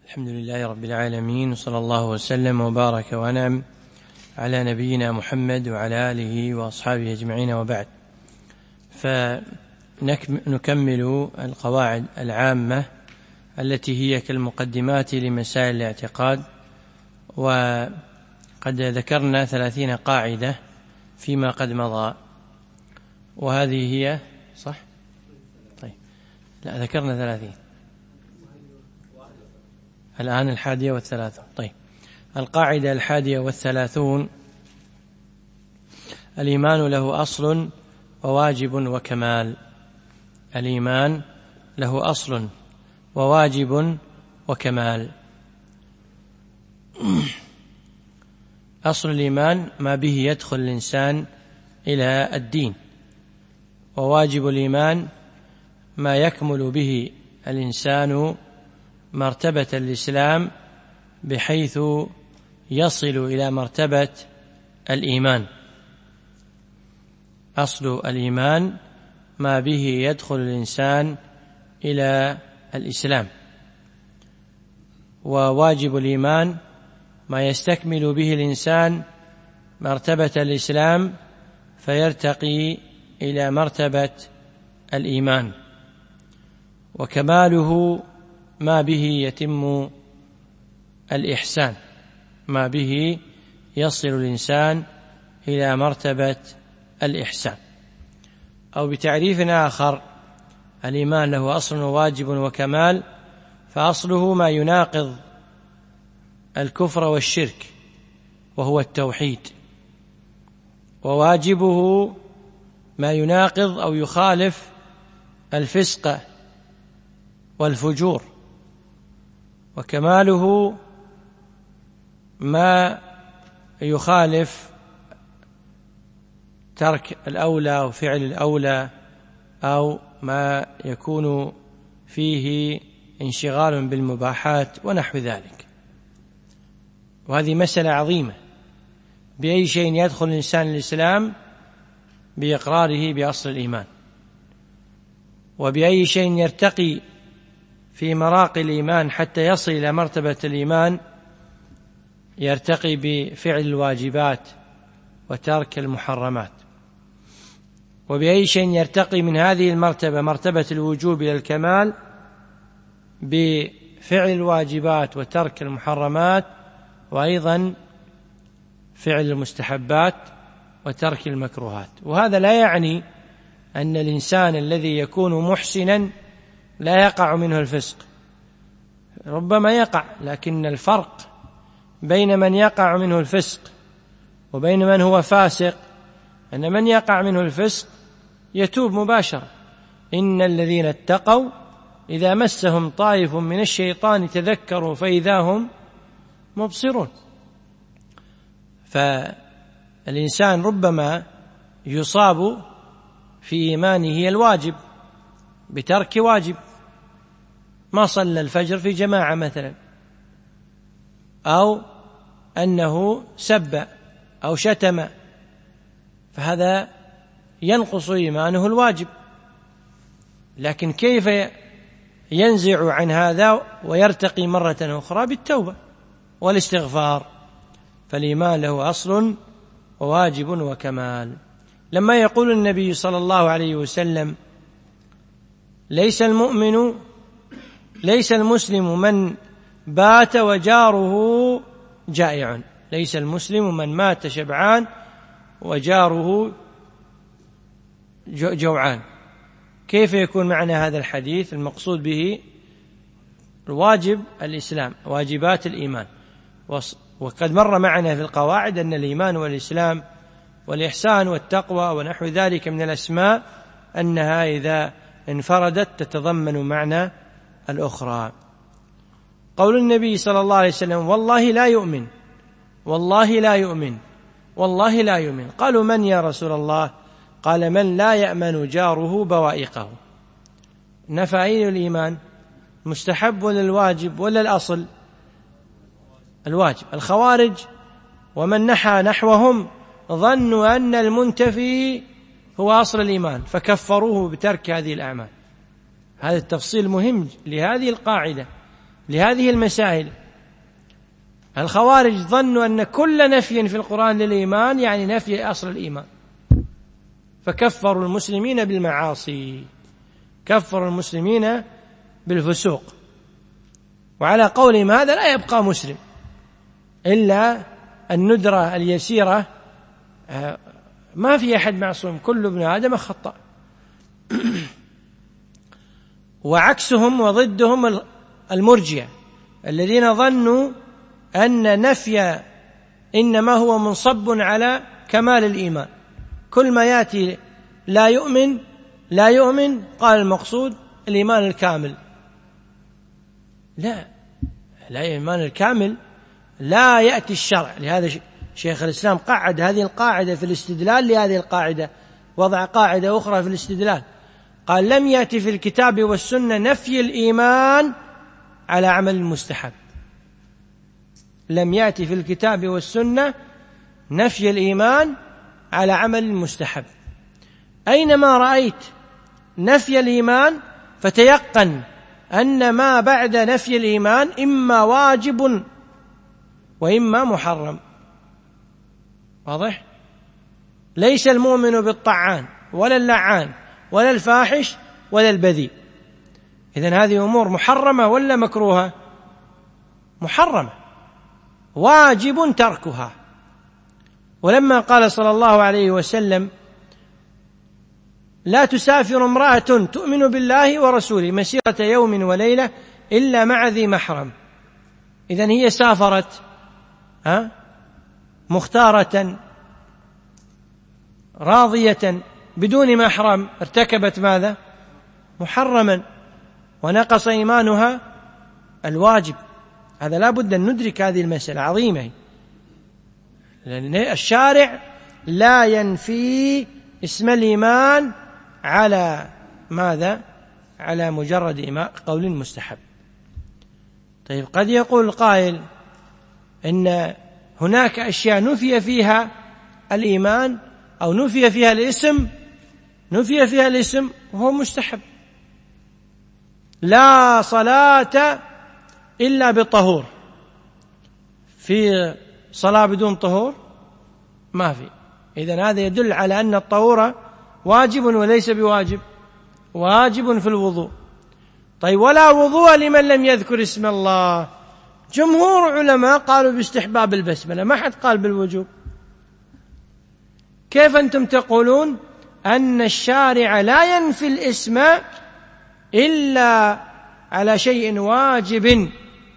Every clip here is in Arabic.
الحمد لله رب العالمين، وصلى الله وسلم وبارك وأنعم على نبينا محمد وعلى آله وأصحابه أجمعين، وبعد. فنكمل القواعد العامة التي هي كالمقدمات لمسائل الاعتقاد، وقد ذكرنا 30 قاعدة فيما قد مضى، وهذه هي صح؟ طيب، لا ذكرنا 30 الآن 31. طيب، القاعدة 31: الإيمان له أصل وواجب وكمال. الإيمان له أصل وواجب وكمال. أصل الإيمان ما به يدخل الإنسان إلى الدين، وواجب الإيمان ما يكمل به الإنسان مرتبة الإسلام بحيث يصل إلى مرتبة الإيمان. أصل الإيمان ما به يدخل الإنسان إلى الإسلام، وواجب الإيمان ما يستكمل به الإنسان مرتبة الإسلام فيرتقي إلى مرتبة الإيمان. وكماله ما به يتم الإحسان، ما به يصل الإنسان إلى مرتبة الإحسان. أو بتعريف آخر: الإيمان له أصل وواجب وكمال، فأصله ما يناقض الكفر والشرك وهو التوحيد، وواجبه ما يناقض أو يخالف الفسق والفجور، وكماله ما يخالف ترك الأولى أو فعل الأولى، أو ما يكون فيه انشغال بالمباحات ونحو ذلك. وهذه مسألة عظيمة. بأي شيء يدخل الإنسان الإسلام؟ بإقراره بأصل الإيمان. وبأي شيء يرتقي في مراقي الإيمان حتى يصل إلى مرتبة الإيمان؟ يرتقي بفعل الواجبات وترك المحرمات. وبأي شيء يرتقي من هذه المرتبة، مرتبة الوجوب، إلى الكمال؟ بفعل الواجبات وترك المحرمات، وأيضا فعل المستحبات وترك المكروهات. وهذا لا يعني أن الإنسان الذي يكون محسنا لا يقع منه الفسق، ربما يقع، لكن الفرق بين من يقع منه الفسق وبين من هو فاسق أن من يقع منه الفسق يتوب مباشرة. إن الذين اتقوا إذا مسهم طائف من الشيطان تذكروا فإذا هم مبصرون. فالإنسان ربما يصاب في إيمانه الواجب بترك واجب، ما صلى الفجر في جماعة مثلا، أو أنه سب أو شتم، فهذا ينقص إيمانه الواجب. لكن كيف ينزع عن هذا ويرتقي مرة أخرى؟ بالتوبة والاستغفار. فالإيمان له أصل وواجب وكمال. لما يقول النبي صلى الله عليه وسلم: ليس المسلم من بات وجاره جائع، ليس المسلم من مات شبعان وجاره جوعان. كيف يكون معنى هذا الحديث؟ المقصود به الواجب الإسلام، واجبات الإيمان. وقد مر معنا في القواعد أن الإيمان والإسلام والإحسان والتقوى ونحو ذلك من الأسماء أنها إذا انفردت تتضمن معنى الأخرى. قول النبي صلى الله عليه وسلم: والله لا يؤمن، والله لا يؤمن، والله لا يؤمن. قالوا: من يا رسول الله؟ قال: من لا يأمن جاره بوائقه. نفى أين الإيمان؟ مستحب ولا الواجب ولا الأصل؟ الواجب. الخوارج ومن نحى نحوهم ظنوا أن المنتفي هو أصل الإيمان فكفروه بترك هذه الأعمال. هذا التفصيل مهم لهذه القاعدة، لهذه المسائل. الخوارج ظنوا أن كل نفي في القرآن للإيمان يعني نفي أصل الإيمان، فكفروا المسلمين بالمعاصي، كفروا المسلمين بالفسوق. وعلى قولهم هذا لا يبقى مسلم إلا الندرة اليسيرة، ما في أحد معصوم، كل ابن آدم خطأ. وعكسهم وضدهم المرجئة الذين ظنوا أن نفي إنما هو منصب على كمال الإيمان، كل ما يأتي لا يؤمن قال المقصود الإيمان الكامل. لا الإيمان الكامل لا يأتي الشرع. لهذا شيخ الإسلام قعد هذه القاعدة في الاستدلال لهذه القاعدة، وضع قاعدة أخرى في الاستدلال، قال لم يأتي في الكتاب والسنة نفي الإيمان على عمل المستحب. لم يأتي في الكتاب والسنة نفي الإيمان على عمل المستحب. أينما رأيت نفي الإيمان فتيقن أن ما بعد نفي الإيمان إما واجب وإما محرم. واضح؟ ليس المؤمن بالطعان ولا اللعان ولا الفاحش ولا البذيء. إذن هذه أمور محرمة ولا مكروهة؟ محرمة، واجب تركها. ولما قال صلى الله عليه وسلم لا تسافر امرأة تؤمن بالله ورسوله مسيرة يوم وليلة إلا مع ذي محرم، إذن هي سافرت مختارة راضية بدون محرم، ارتكبت ماذا؟ محرما، ونقص إيمانها الواجب. هذا لا بد أن ندرك هذه المسألة عظيمة، لأن الشارع لا ينفي اسم الإيمان على ماذا؟ على مجرد قول مستحب. طيب قد يقول القائل إن هناك أشياء نفي فيها الإيمان أو نفي فيها الاسم وهو مستحب. لا صلاة إلا بطهور، في صلاة بدون طهور ما في. إذن هذا يدل على أن الطهور واجب وليس بواجب، واجب في الوضوء. طيب ولا وضوء لمن لم يذكر اسم الله. جمهور علماء قالوا باستحباب البسملة، ما حد قال بالوجوب. كيف أنتم تقولون أن الشارع لا ينفي الاسم إلا على شيء واجب؟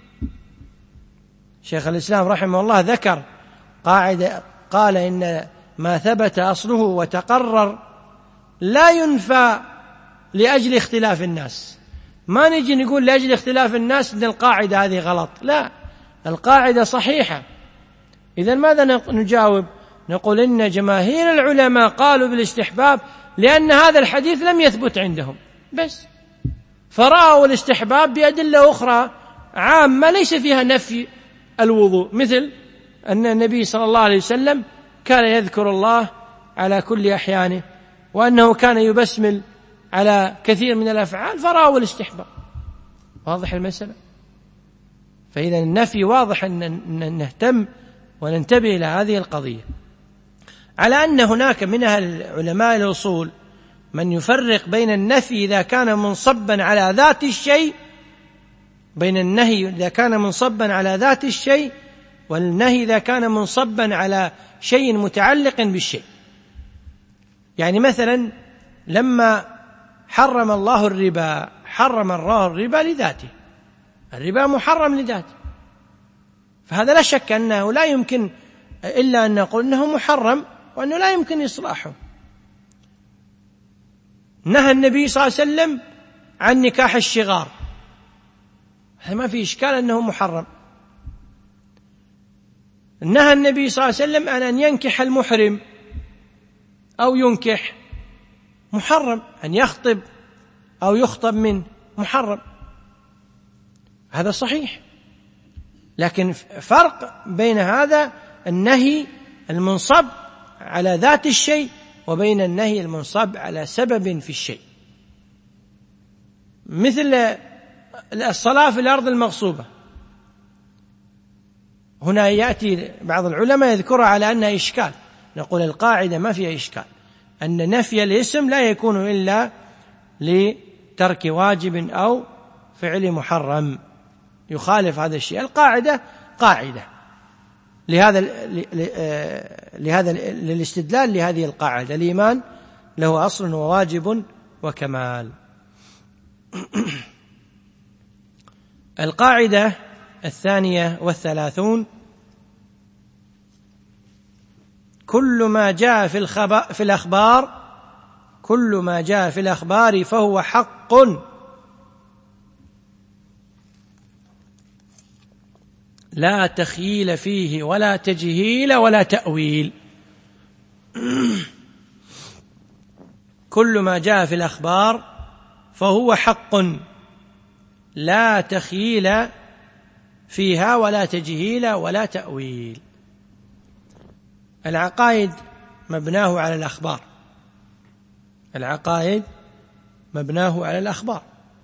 شيخ الإسلام رحمه الله ذكر قاعدة، قال إن ما ثبت أصله وتقرر لا ينفى لأجل اختلاف الناس. ما نجي نقول لأجل اختلاف الناس إن القاعدة هذه غلط، لا، القاعدة صحيحة. إذن ماذا نجاوب؟ نقول إن جماهير العلماء قالوا بالاستحباب لأن هذا الحديث لم يثبت عندهم بس، فرأوا الاستحباب بأدلة أخرى عامة ليس فيها نفي الوضوء، مثل أن النبي صلى الله عليه وسلم كان يذكر الله على كل أحيانه، وأنه كان يبسمل على كثير من الأفعال، فرأوا الاستحباب. واضح المسألة؟ فإذا النفي واضح أن نهتم وننتبه إلى هذه القضية. على أن هناك من علماء الأصول من يفرق بين النفي إذا كان منصبا على ذات الشيء، بين النهي إذا كان منصبا على ذات الشيء، والنهي إذا كان منصبا على شيء متعلق بالشيء. يعني مثلا لما حرم الله الربا، حرم الله الربا لذاته، الربا محرم لذاته، فهذا لا شك أنه لا يمكن إلا أن نقول أنه محرم وأنه لا يمكن إصلاحه. نهى النبي صلى الله عليه وسلم عن نكاح الشغار، هذا ما في إشكال أنه محرم. نهى النبي صلى الله عليه وسلم عن أن ينكح المحرم أو ينكح، محرم. أن يخطب أو يخطب منه محرم، هذا صحيح. لكن فرق بين هذا النهي المنصب على ذات الشيء وبين النهي المنصب على سبب في الشيء. مثل الصلاة في الأرض المغصوبة، هنا يأتي بعض العلماء يذكرها على أنها إشكال، نقول القاعدة ما فيها إشكال، أن نفي الاسم لا يكون إلا لترك واجب أو فعل محرم يخالف هذا الشيء. القاعدة قاعدة للاستدلال لهذه القاعدة، الإيمان له أصل وواجب وكمال. القاعدة 32: كل ما جاء في الأخبار فهو حق لا تخييل فيه ولا تجهيل ولا تأويل. كل ما جاء في الأخبار فهو حق لا تخييل فيها ولا تجهيل ولا تأويل. العقائد مبناه على الأخبار، العقائد مبناه على الأخبار.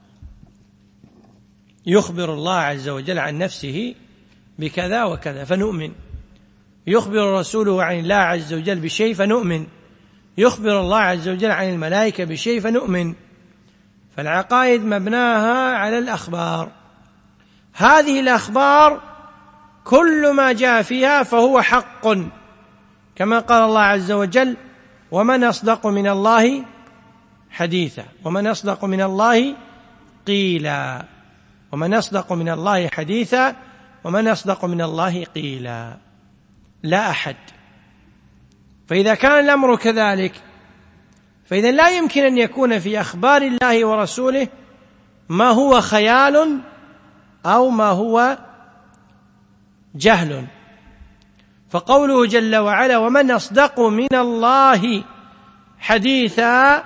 يخبر الله عز وجل عن نفسه بكذا وكذا فنؤمن، يخبر رسوله عن الله عز وجل بشيء فنؤمن، يخبر الله عز وجل عن الملائكة بشيء فنؤمن. فالعقائد مبناها على الأخبار. هذه الأخبار كل ما جاء فيها فهو حق، كما قال الله عز وجل: ومن أصدق من الله حديثا، ومن أصدق من الله قيلا، ومن أصدق من الله حديثا، ومن أصدق من الله قيلا. لا أحد. فإذا كان الأمر كذلك فإذا لا يمكن أن يكون في أخبار الله ورسوله ما هو خيال أو ما هو جهل. فقوله جل وعلا: ومن أصدق من الله حديثا،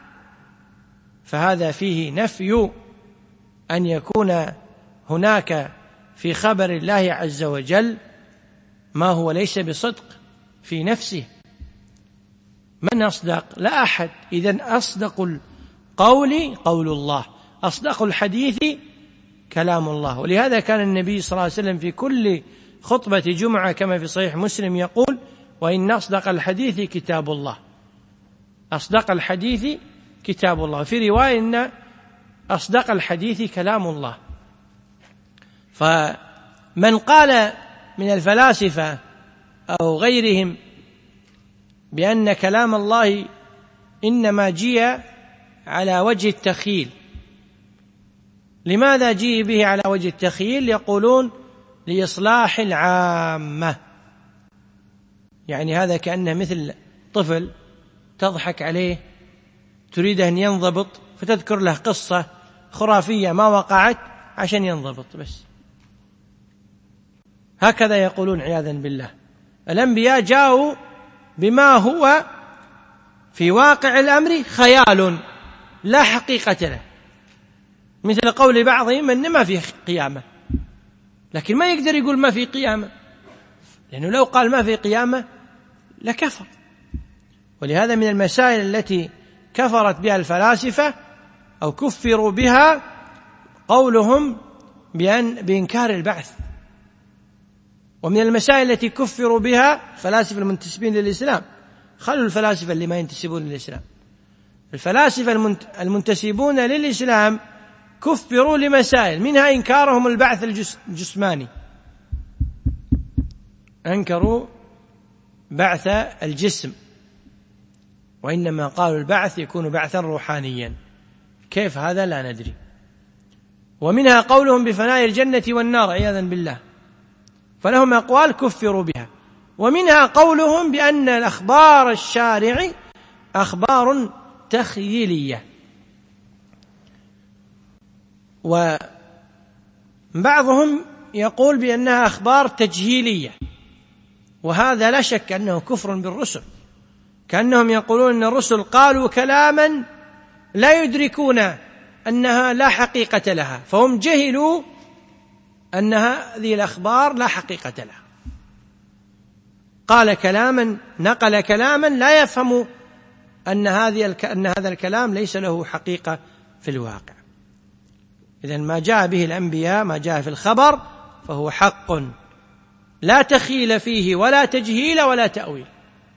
فهذا فيه نفي أن يكون هناك في خبر الله عز وجل ما هو ليس بصدق في نفسه. من أصدق؟ لا أحد. إذن أصدق القول قول الله، أصدق الحديث كلام الله. ولهذا كان النبي صلى الله عليه وسلم في كل خطبة جمعة كما في صحيح مسلم يقول: وإن أصدق الحديث كتاب الله. أصدق الحديث كتاب الله. في رواية إن أصدق الحديث كلام الله. فمن قال من الفلاسفة أو غيرهم بأن كلام الله إنما جيء على وجه التخيل، لماذا جيء به على وجه التخيل؟ يقولون: لإصلاح العامة. يعني هذا كأنه مثل طفل تضحك عليه تريد أن ينضبط فتذكر له قصة خرافية ما وقعت عشان ينضبط بس. هكذا يقولون عياذا بالله. الأنبياء جاءوا بما هو في واقع الأمر خيال لا حقيقة له، مثل قول بعضهم أن ما في قيامة، لكن ما يقدر يقول ما في قيامة، لأنه لو قال ما في قيامة لكفر. ولهذا من المسائل التي كفرت بها الفلاسفة أو كفروا بها قولهم بإنكار البعث. ومن المسائل التي كفروا بها فلاسفة المنتسبين للإسلام، خلوا الفلاسفة اللي ما ينتسبون للإسلام، الفلاسفة المنتسبون للإسلام كفروا لمسائل، منها إنكارهم البعث الجسماني، أنكروا بعث الجسم، وإنما قالوا البعث يكون بعثا روحانيا. كيف هذا لا ندري. ومنها قولهم بفناء الجنة والنار عياذا بالله، فلهم أقوال كفروا بها. ومنها قولهم بأن الأخبار الشارع أخبار تخيلية. وبعضهم يقول بأنها أخبار تجهيلية، وهذا لا شك أنه كفر بالرسل، كأنهم يقولون أن الرسل قالوا كلاما لا يدركون أنها لا حقيقة لها، فهم جهلوا أن هذه الأخبار لا حقيقة لها. قال كلاما، نقل كلاما لا يفهم أن هذا الكلام ليس له حقيقة في الواقع. إذن ما جاء به الأنبياء، ما جاء في الخبر فهو حق لا تخيل فيه ولا تجهيل ولا تأويل،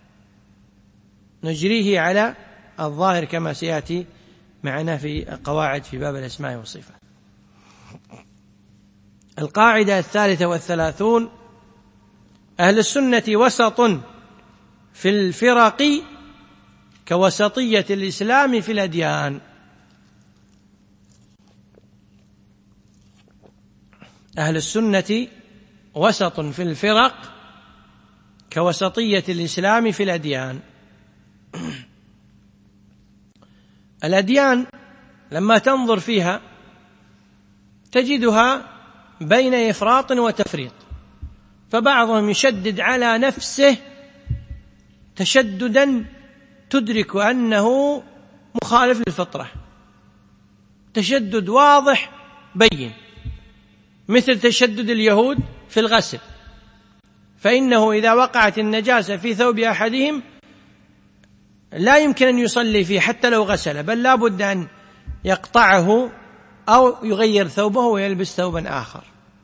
نجريه على الظاهر كما سيأتي معنا في قواعد في باب الأسماء والصفات. القاعدة 33: أهل السنة وسط في الفرق كوسطية الإسلام في الأديان. أهل السنة وسط في الفرق كوسطية الإسلام في الأديان. الأديان لما تنظر فيها تجدها بين إفراط وتفريط، فبعضهم يشدد على نفسه تشددا تدرك أنه مخالف للفطرة، تشدد واضح بين، مثل تشدد اليهود في الغسل، فإنه إذا وقعت النجاسة في ثوب أحدهم لا يمكن أن يصلي فيه حتى لو غسل، بل لا بد أن يقطعه أو يغير ثوبه ويلبس ثوبا آخر.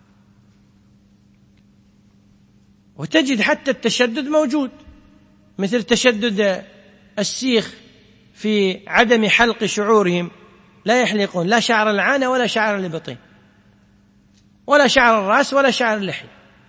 وتجد حتى التشدد موجود، مثل تشدد السيخ في عدم حلق شعورهم، لا يحلقون لا شعر العانة ولا شعر الإبطين ولا شعر الرأس ولا شعر اللحية،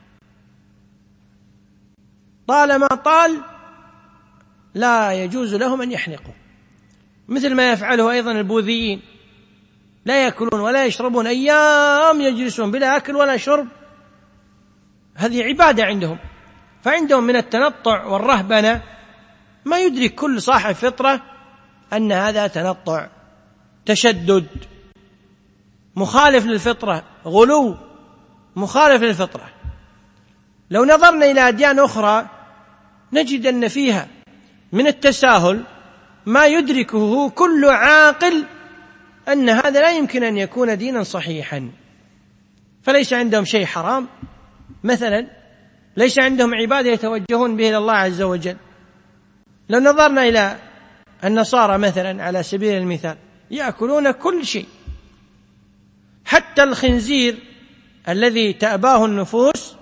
طالما طال لا يجوز لهم أن يحلقوا، مثل ما يفعله أيضا البوذيين، لا يأكلون ولا يشربون، أيام يجلسون بلا أكل ولا شرب، هذه عبادة عندهم. فعندهم من التنطع والرهبنة ما يدرك كل صاحب فطرة أن هذا تنطع، تشدد، مخالف للفطرة، غلو مخالف للفطرة. لو نظرنا إلى أديان أخرى نجد أن فيها من التساهل ما يدركه كل عاقل أن هذا لا يمكن أن يكون دينا صحيحا، فليس عندهم شيء حرام، مثلا ليس عندهم عبادة يتوجهون به إلى الله عز وجل. لو نظرنا إلى النصارى مثلا على سبيل المثال يأكلون كل شيء، حتى الخنزير الذي تأباه النفوس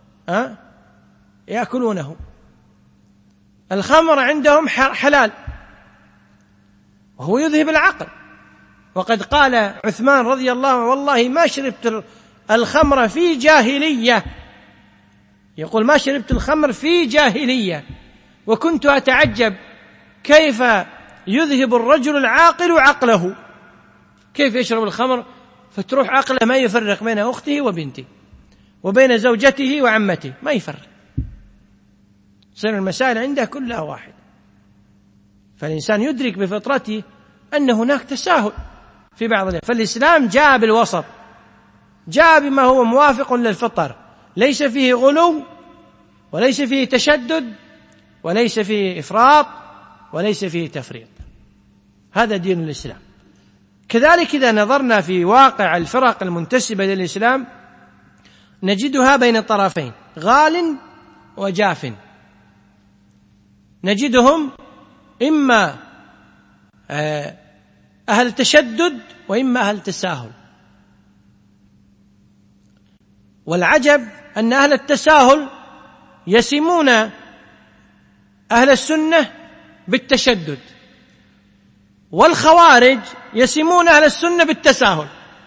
يأكلونه. الخمر عندهم حلال وهو يذهب العقل، وقد قال عثمان رضي الله عنه: والله ما شربت الخمر في جاهلية، يقول ما شربت الخمر في جاهلية، وكنت أتعجب كيف يذهب الرجل العاقل عقله، كيف يشرب الخمر فتروح عقله ما يفرق بين أخته وبنته وبين زوجته وعمته، ما يفرق، صار المسائل عنده كلها واحد. فالإنسان يدرك بفطرته أن هناك تساهل في بعض الأمور، فالإسلام جاء بالوسط، جاء بما هو موافق للفطر، ليس فيه غلو وليس فيه تشدد وليس فيه إفراط وليس فيه تفريط، هذا دين الإسلام. كذلك إذا نظرنا في واقع الفرق المنتسبة للإسلام نجدها بين الطرفين، غال وجاف، نجدهم إما أهل تشدد وإما أهل تساهل. والعجب أن أهل التساهل يسمون أهل السنة بالتشدد، والخوارج يسمون أهل السنة بالتساهل،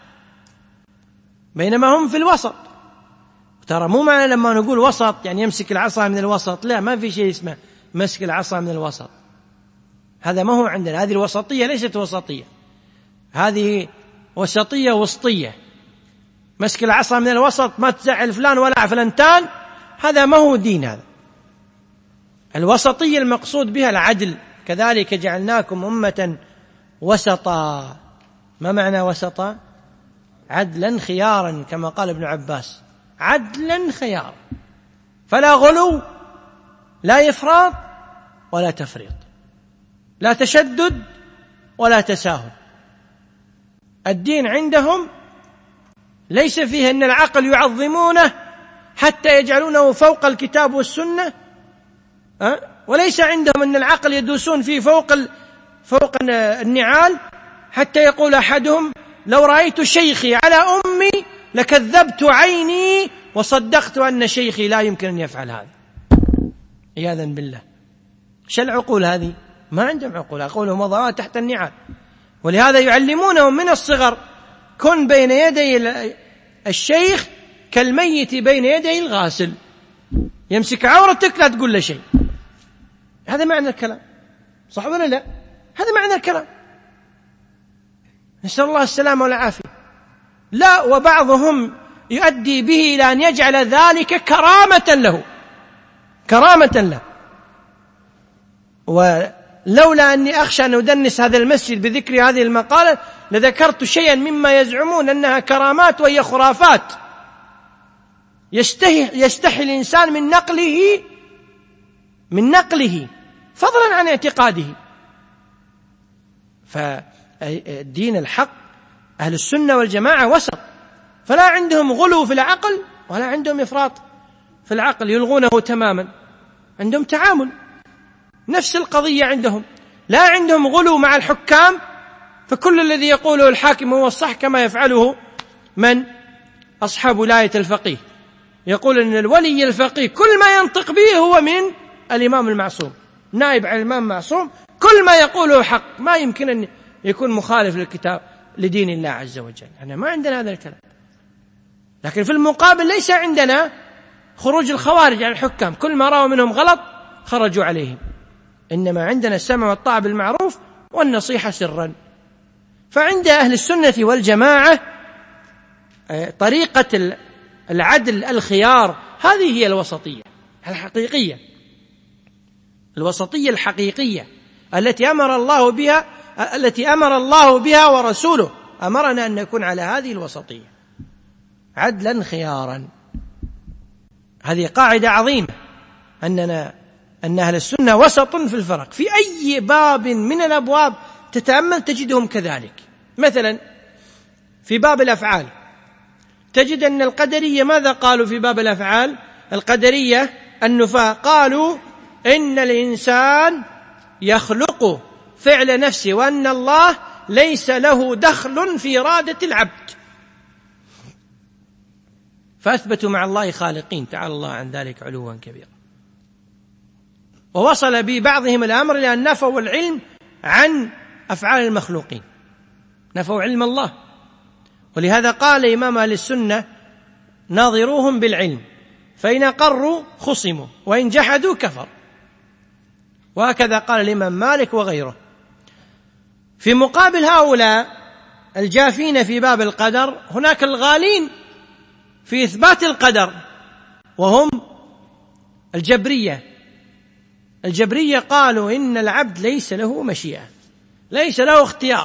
بينما هم في الوسط. ترى مو معنى لما نقول وسط يعني يمسك العصا من الوسط، لا، ما في شيء اسمه مسك العصا من الوسط، هذا ما هو عندنا، هذه الوسطية ليست وسطية، هذه وسطية وسطية. مسك العصا من الوسط ما تزعل فلان ولا فلانتان، هذا ما هو دين. هذا الوسطية المقصود بها العدل، كذلك جعلناكم أمة وسطا. ما معنى وسطا؟ عدلا خيارا، كما قال ابن عباس، عدلا خيارا، فلا غلو لا إفراط ولا تفريط، لا تشدد ولا تساهل. الدين عندهم ليس فيه أن العقل يعظمونه حتى يجعلونه فوق الكتاب والسنة، وليس عندهم أن العقل يدوسون فيه فوق النعال حتى يقول أحدهم لو رأيت شيخي على أمي لكذبت عيني وصدقت أن شيخي لا يمكن أن يفعل هذا، عياذا بالله. ايش العقول هذه؟ ما عندهم عقول، عقولهم وضعها تحت النعال. ولهذا يعلمونهم من الصغر: كن بين يدي الشيخ كالميت بين يدي الغاسل، يمسك عورتك لا تقول له شيء. هذا معنى الكلام، صح ولا لا؟ هذا معنى الكلام. نسأل الله السلامة والعافية. لا، وبعضهم يؤدي به إلى أن يجعل ذلك كرامة له، كرامة له. ولولا أني أخشى أن أدنس هذا المسجد بذكر هذه المقالة لذكرت شيئا مما يزعمون أنها كرامات وهي خرافات، يستحي الإنسان من نقله فضلا عن اعتقاده. فالدين الحق أهل السنة والجماعة وسط، فلا عندهم غلو في العقل ولا عندهم إفراط في العقل يلغونه تماما، عندهم تعامل. نفس القضية عندهم، لا عندهم غلو مع الحكام، فكل الذي يقوله الحاكم هو الصح، كما يفعله من أصحاب ولاية الفقيه، يقول أن الولي الفقيه كل ما ينطق به هو من الإمام المعصوم، نائب عن الإمام المعصوم، كل ما يقوله حق، ما يمكن أن يكون مخالف للكتاب لدين الله عز وجل. احنا ما عندنا هذا الكلام. لكن في المقابل ليس عندنا خروج الخوارج عن الحكام، كل ما رأوا منهم غلط خرجوا عليهم، إنما عندنا السمع والطاعة بالمعروف والنصيحة سرا. فعند أهل السنة والجماعة طريقة العدل الخيار هذه هي الوسطية الحقيقية، الوسطية الحقيقية التي أمر الله بها ورسوله أمرنا أن نكون على هذه الوسطية، عدلا خيارا. هذه قاعدة عظيمة، أن أهل السنة وسط في الفرق، في أي باب من الأبواب تتأمل تجدهم كذلك. مثلا في باب الأفعال تجد أن القدرية ماذا قالوا في باب الأفعال؟ القدرية النفاة قالوا إن الإنسان يخلق فعل نفسه، وأن الله ليس له دخل في إرادة العبد، فأثبتوا مع الله خالقين، تعالى الله عن ذلك علوا كبيرا. ووصل ببعضهم الأمر إلى أن نفوا العلم عن أفعال المخلوقين، نفوا علم الله. ولهذا قال إمام أهل السنة: ناظروهم بالعلم، فإن أقروا خصموا وإن جحدوا كفر. وهكذا قال الإمام مالك وغيره. في مقابل هؤلاء الجافين في باب القدر هناك الغالين في إثبات القدر، وهم الجبرية. الجبرية قالوا إن العبد ليس له مشيئة، ليس له اختيار،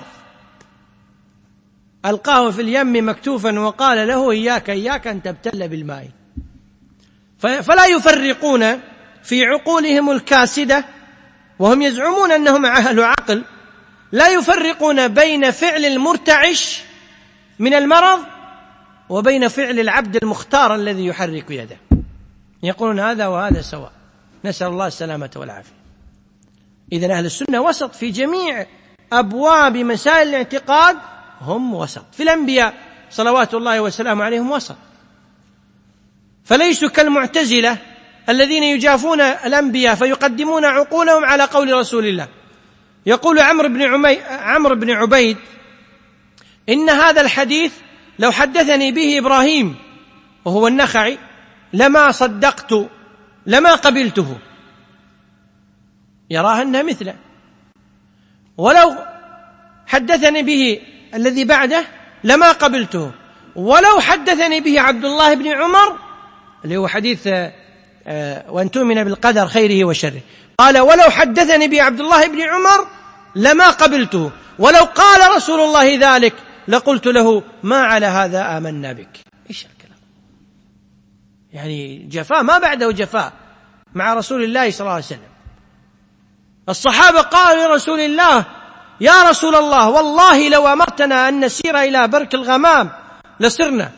ألقاه في اليم مكتوفا وقال له إياك أن تبتل بالماء. فلا يفرقون في عقولهم الكاسدة، وهم يزعمون أنهم أهل عقل، لا يفرقون بين فعل المرتعش من المرض وبين فعل العبد المختار الذي يحرك يده، يقولون هذا وهذا سواء، نسأل الله السلامة والعافية. إذن أهل السنة وسط في جميع أبواب مسائل الاعتقاد، هم وسط. في الأنبياء صلوات الله وسلامه عليهم وسط، فليسوا كالمعتزلة الذين يجافون الأنبياء فيقدمون عقولهم على قول رسول الله. يقول عمرو بن عبيد: إن هذا الحديث لو حدثني به إبراهيم وهو النخعي لما صدقت لما قبلته، يراها أنها مثله. ولو حدثني به الذي بعده لما قبلته، ولو حدثني به عبد الله بن عمر اللي هو حديث وأن تؤمن بالقدر خيره وشره، قال: ولو حدثني به عبد الله بن عمر لما قبلته، ولو قال رسول الله ذلك لقلت له ما على هذا آمنا بك. إيش الكلام؟ يعني جفاء ما بعده جفاء مع رسول الله صلى الله عليه وسلم. الصحابة قالوا لرسول الله: يا رسول الله والله لو أمرتنا أن نسير إلى برك الغمام لسرنا،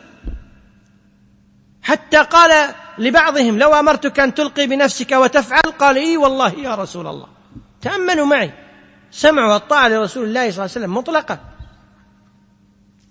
حتى قال لبعضهم: لو أمرتك أن تلقي بنفسك وتفعل، قال: إي والله يا رسول الله. تأملوا معي، سمع والطاعة لرسول الله صلى الله عليه وسلم مطلقة.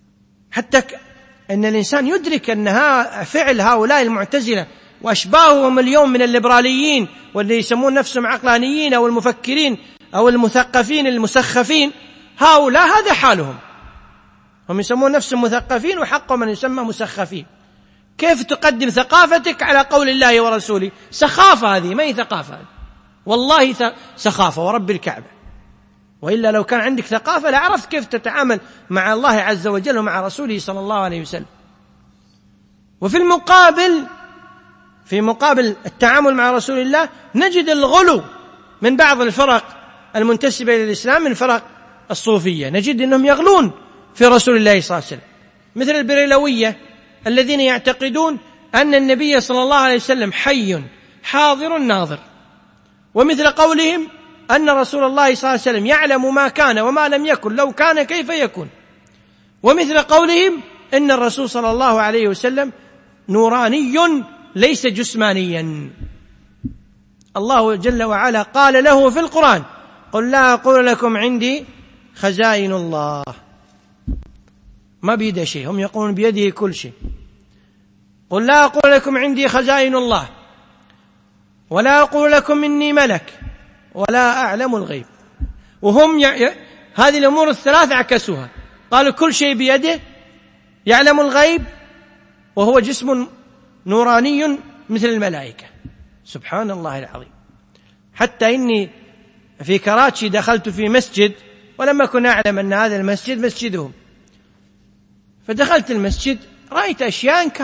حتى أن الإنسان يدرك أن فعل هؤلاء المعتزلة وأشباههم اليوم من الليبراليين واللي يسمون نفسهم عقلانيين أو المفكرين أو المثقفين المسخفين، هؤلاء هذا حالهم، هم يسمون نفسهم مثقفين وحقهم أن يسمى مسخفين. كيف تقدم ثقافتك على قول الله ورسوله؟ سخافة هذه، ما هي ثقافة، والله سخافة ورب الكعبة. وإلا لو كان عندك ثقافة لعرفت كيف تتعامل مع الله عز وجل ومع رسوله صلى الله عليه وسلم. وفي المقابل، في مقابل التعامل مع رسول الله، نجد الغلو من بعض الفرق المنتسبة إلى الإسلام، من فرق الصوفية، نجد أنهم يغلون في رسول الله صلى الله عليه وسلم، مثل البريلوية الذين يعتقدون أن النبي صلى الله عليه وسلم حي حاضر ناظر، ومثل قولهم أن رسول الله صلى الله عليه وسلم يعلم ما كان وما لم يكن، لو كان كيف يكون، ومثل قولهم أن الرسول صلى الله عليه وسلم نوراني ليس جسمانيا. الله جل وعلا قال له في القرآن: قل لا أقول لكم عندي خزائن الله. ما بيده شيء، هم يقولون بيده كل شيء. قل لا أقول لكم عندي خزائن الله ولا أقول لكم إني ملك ولا أعلم الغيب. وهم هذه الأمور الثلاث عكسوها، قالوا كل شيء بيده، يعلم الغيب، وهو جسم نوراني مثل الملائكة. سبحان الله العظيم. حتى إني في كراتشي دخلت في مسجد ولم أكن أعلم أن هذا المسجد مسجدهم، فدخلت المسجد رأيت أشياء أنكر،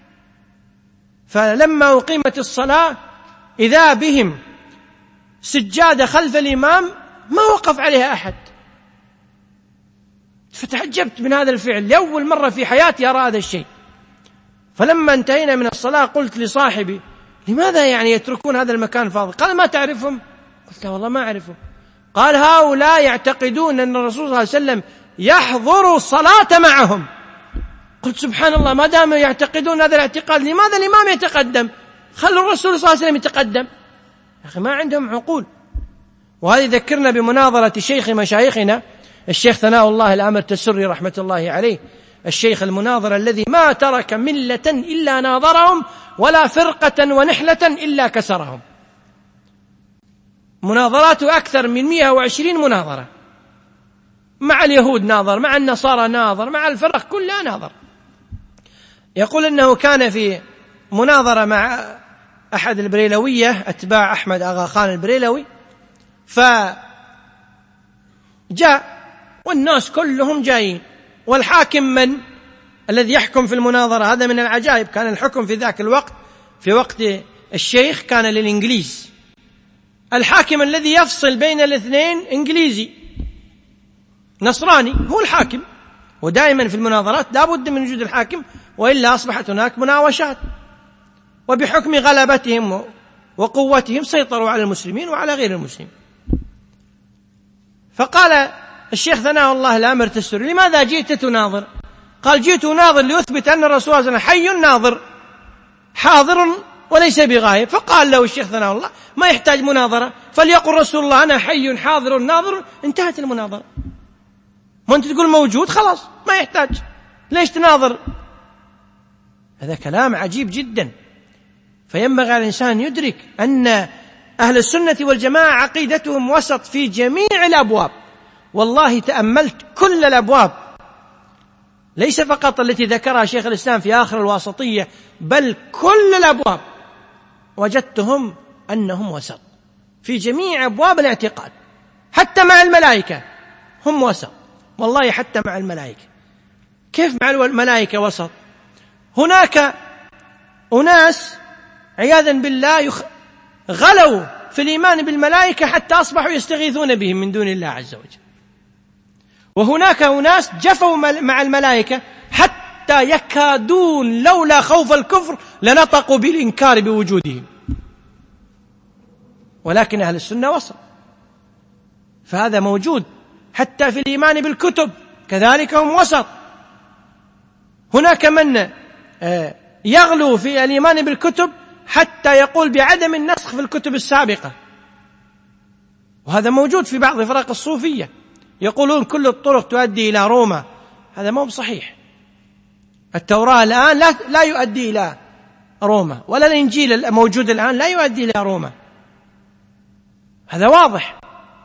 فلما أقيمت الصلاة إذا بهم سجادة خلف الإمام ما وقف عليها أحد، فتعجبت من هذا الفعل، لأول مرة في حياتي أرى هذا الشيء. فلما انتهينا من الصلاة قلت لصاحبي: لماذا يعني يتركون هذا المكان فاضي؟ قال: ما تعرفهم؟ قلت: لا والله ما أعرفهم. قال: هؤلاء يعتقدون أن الرسول صلى الله عليه وسلم يحضر الصلاة معهم. قلت: سبحان الله، ما دام يعتقدون هذا الاعتقاد لماذا الإمام يتقدم؟ خلوا الرسول صلى الله عليه وسلم يتقدم. يا أخي ما عندهم عقول. وهذه ذكرنا بمناظرة شيخ مشايخنا الشيخ ثناء الله الأمر التسري رحمة الله عليه، الشيخ المناظر الذي ما ترك ملة إلا ناظرهم ولا فرقة ونحلة إلا كسرهم. مناظراته أكثر من 120 مناظرة، مع اليهود ناظر، مع النصارى ناظر، مع الفرق كلها ناظر. يقول أنه كان في مناظرة مع أحد البريلوية أتباع أحمد أغا خان البريلوي، فجاء والناس كلهم جايين، والحاكم من الذي يحكم في المناظرة؟ هذا من العجائب، كان الحكم في ذاك الوقت في وقت الشيخ كان للإنجليز، الحاكم الذي يفصل بين الاثنين إنجليزي نصراني هو الحاكم، ودائما في المناظرات لا بد من وجود الحاكم، وإلا أصبحت هناك مناوشات، وبحكم غلبتهم وقوتهم سيطروا على المسلمين وعلى غير المسلمين. فقال الشيخ ثناء الله الأمر التسري: لماذا جئت تناظر؟ قال: جئت أناظر ليثبت أن الرسول صلى الله عليه وسلم حي ناظر حاضر وليس بغائب. فقال له الشيخ ثناء الله: ما يحتاج مناظرة، فليقل رسول الله أنا حي حاضر ناظر، انتهت المناظرة. ما أنت تقول موجود خلاص ما يحتاج، ليش تناظر؟ هذا كلام عجيب جدا. فينبغي على الإنسان يدرك أن أهل السنة والجماعة عقيدتهم وسط في جميع الأبواب. والله تأملت كل الأبواب، ليس فقط التي ذكرها شيخ الإسلام في آخر الواسطية، بل كل الأبواب وجدتهم أنهم وسط في جميع أبواب الاعتقاد، حتى مع الملائكة هم وسط. والله حتى مع الملائكة. كيف مع الملائكة وسط؟ هناك أناس عياذا بالله غلوا في الإيمان بالملائكة حتى أصبحوا يستغيثون بهم من دون الله عز وجل، وهناك أناس جفوا مع الملائكة حتى يكادون لولا خوف الكفر لنطقوا بالإنكار بوجودهم. ولكن أهل السنة وسط، فهذا موجود حتى في الإيمان بالكتب، كذلك هم وسط. هناك من يغلو في الإيمان بالكتب حتى يقول بعدم النسخ في الكتب السابقة، وهذا موجود في بعض فرق الصوفية، يقولون كل الطرق تؤدي إلى روما. هذا ما هو صحيح. التوراة الآن لا يؤدي إلى روما، ولا الإنجيل الموجود الآن لا يؤدي إلى روما، هذا واضح.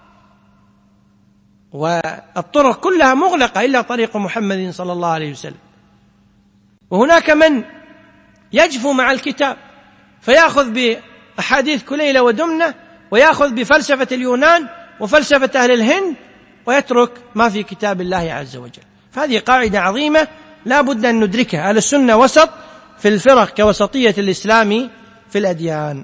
والطرق كلها مغلقة إلا طريق محمد صلى الله عليه وسلم. وهناك من يجفو مع الكتاب فيأخذ بأحاديث كليلة ودمنة، ويأخذ بفلسفة اليونان وفلسفة أهل الهند، ويترك ما في كتاب الله عز وجل. فهذه قاعدة عظيمة لا بد أن ندركها. أهل السنة وسط في الفرق كوسطية الإسلام في الأديان.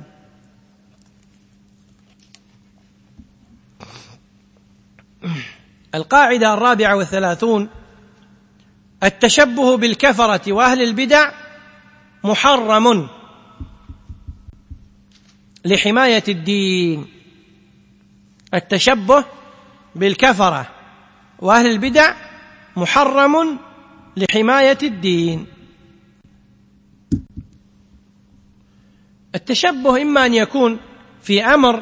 القاعدة 34: التشبه بالكفرة وأهل البدع محرم لحماية الدين. التشبه بالكفرة وأهل البدع محرم لحماية الدين. التشبه إما أن يكون في أمر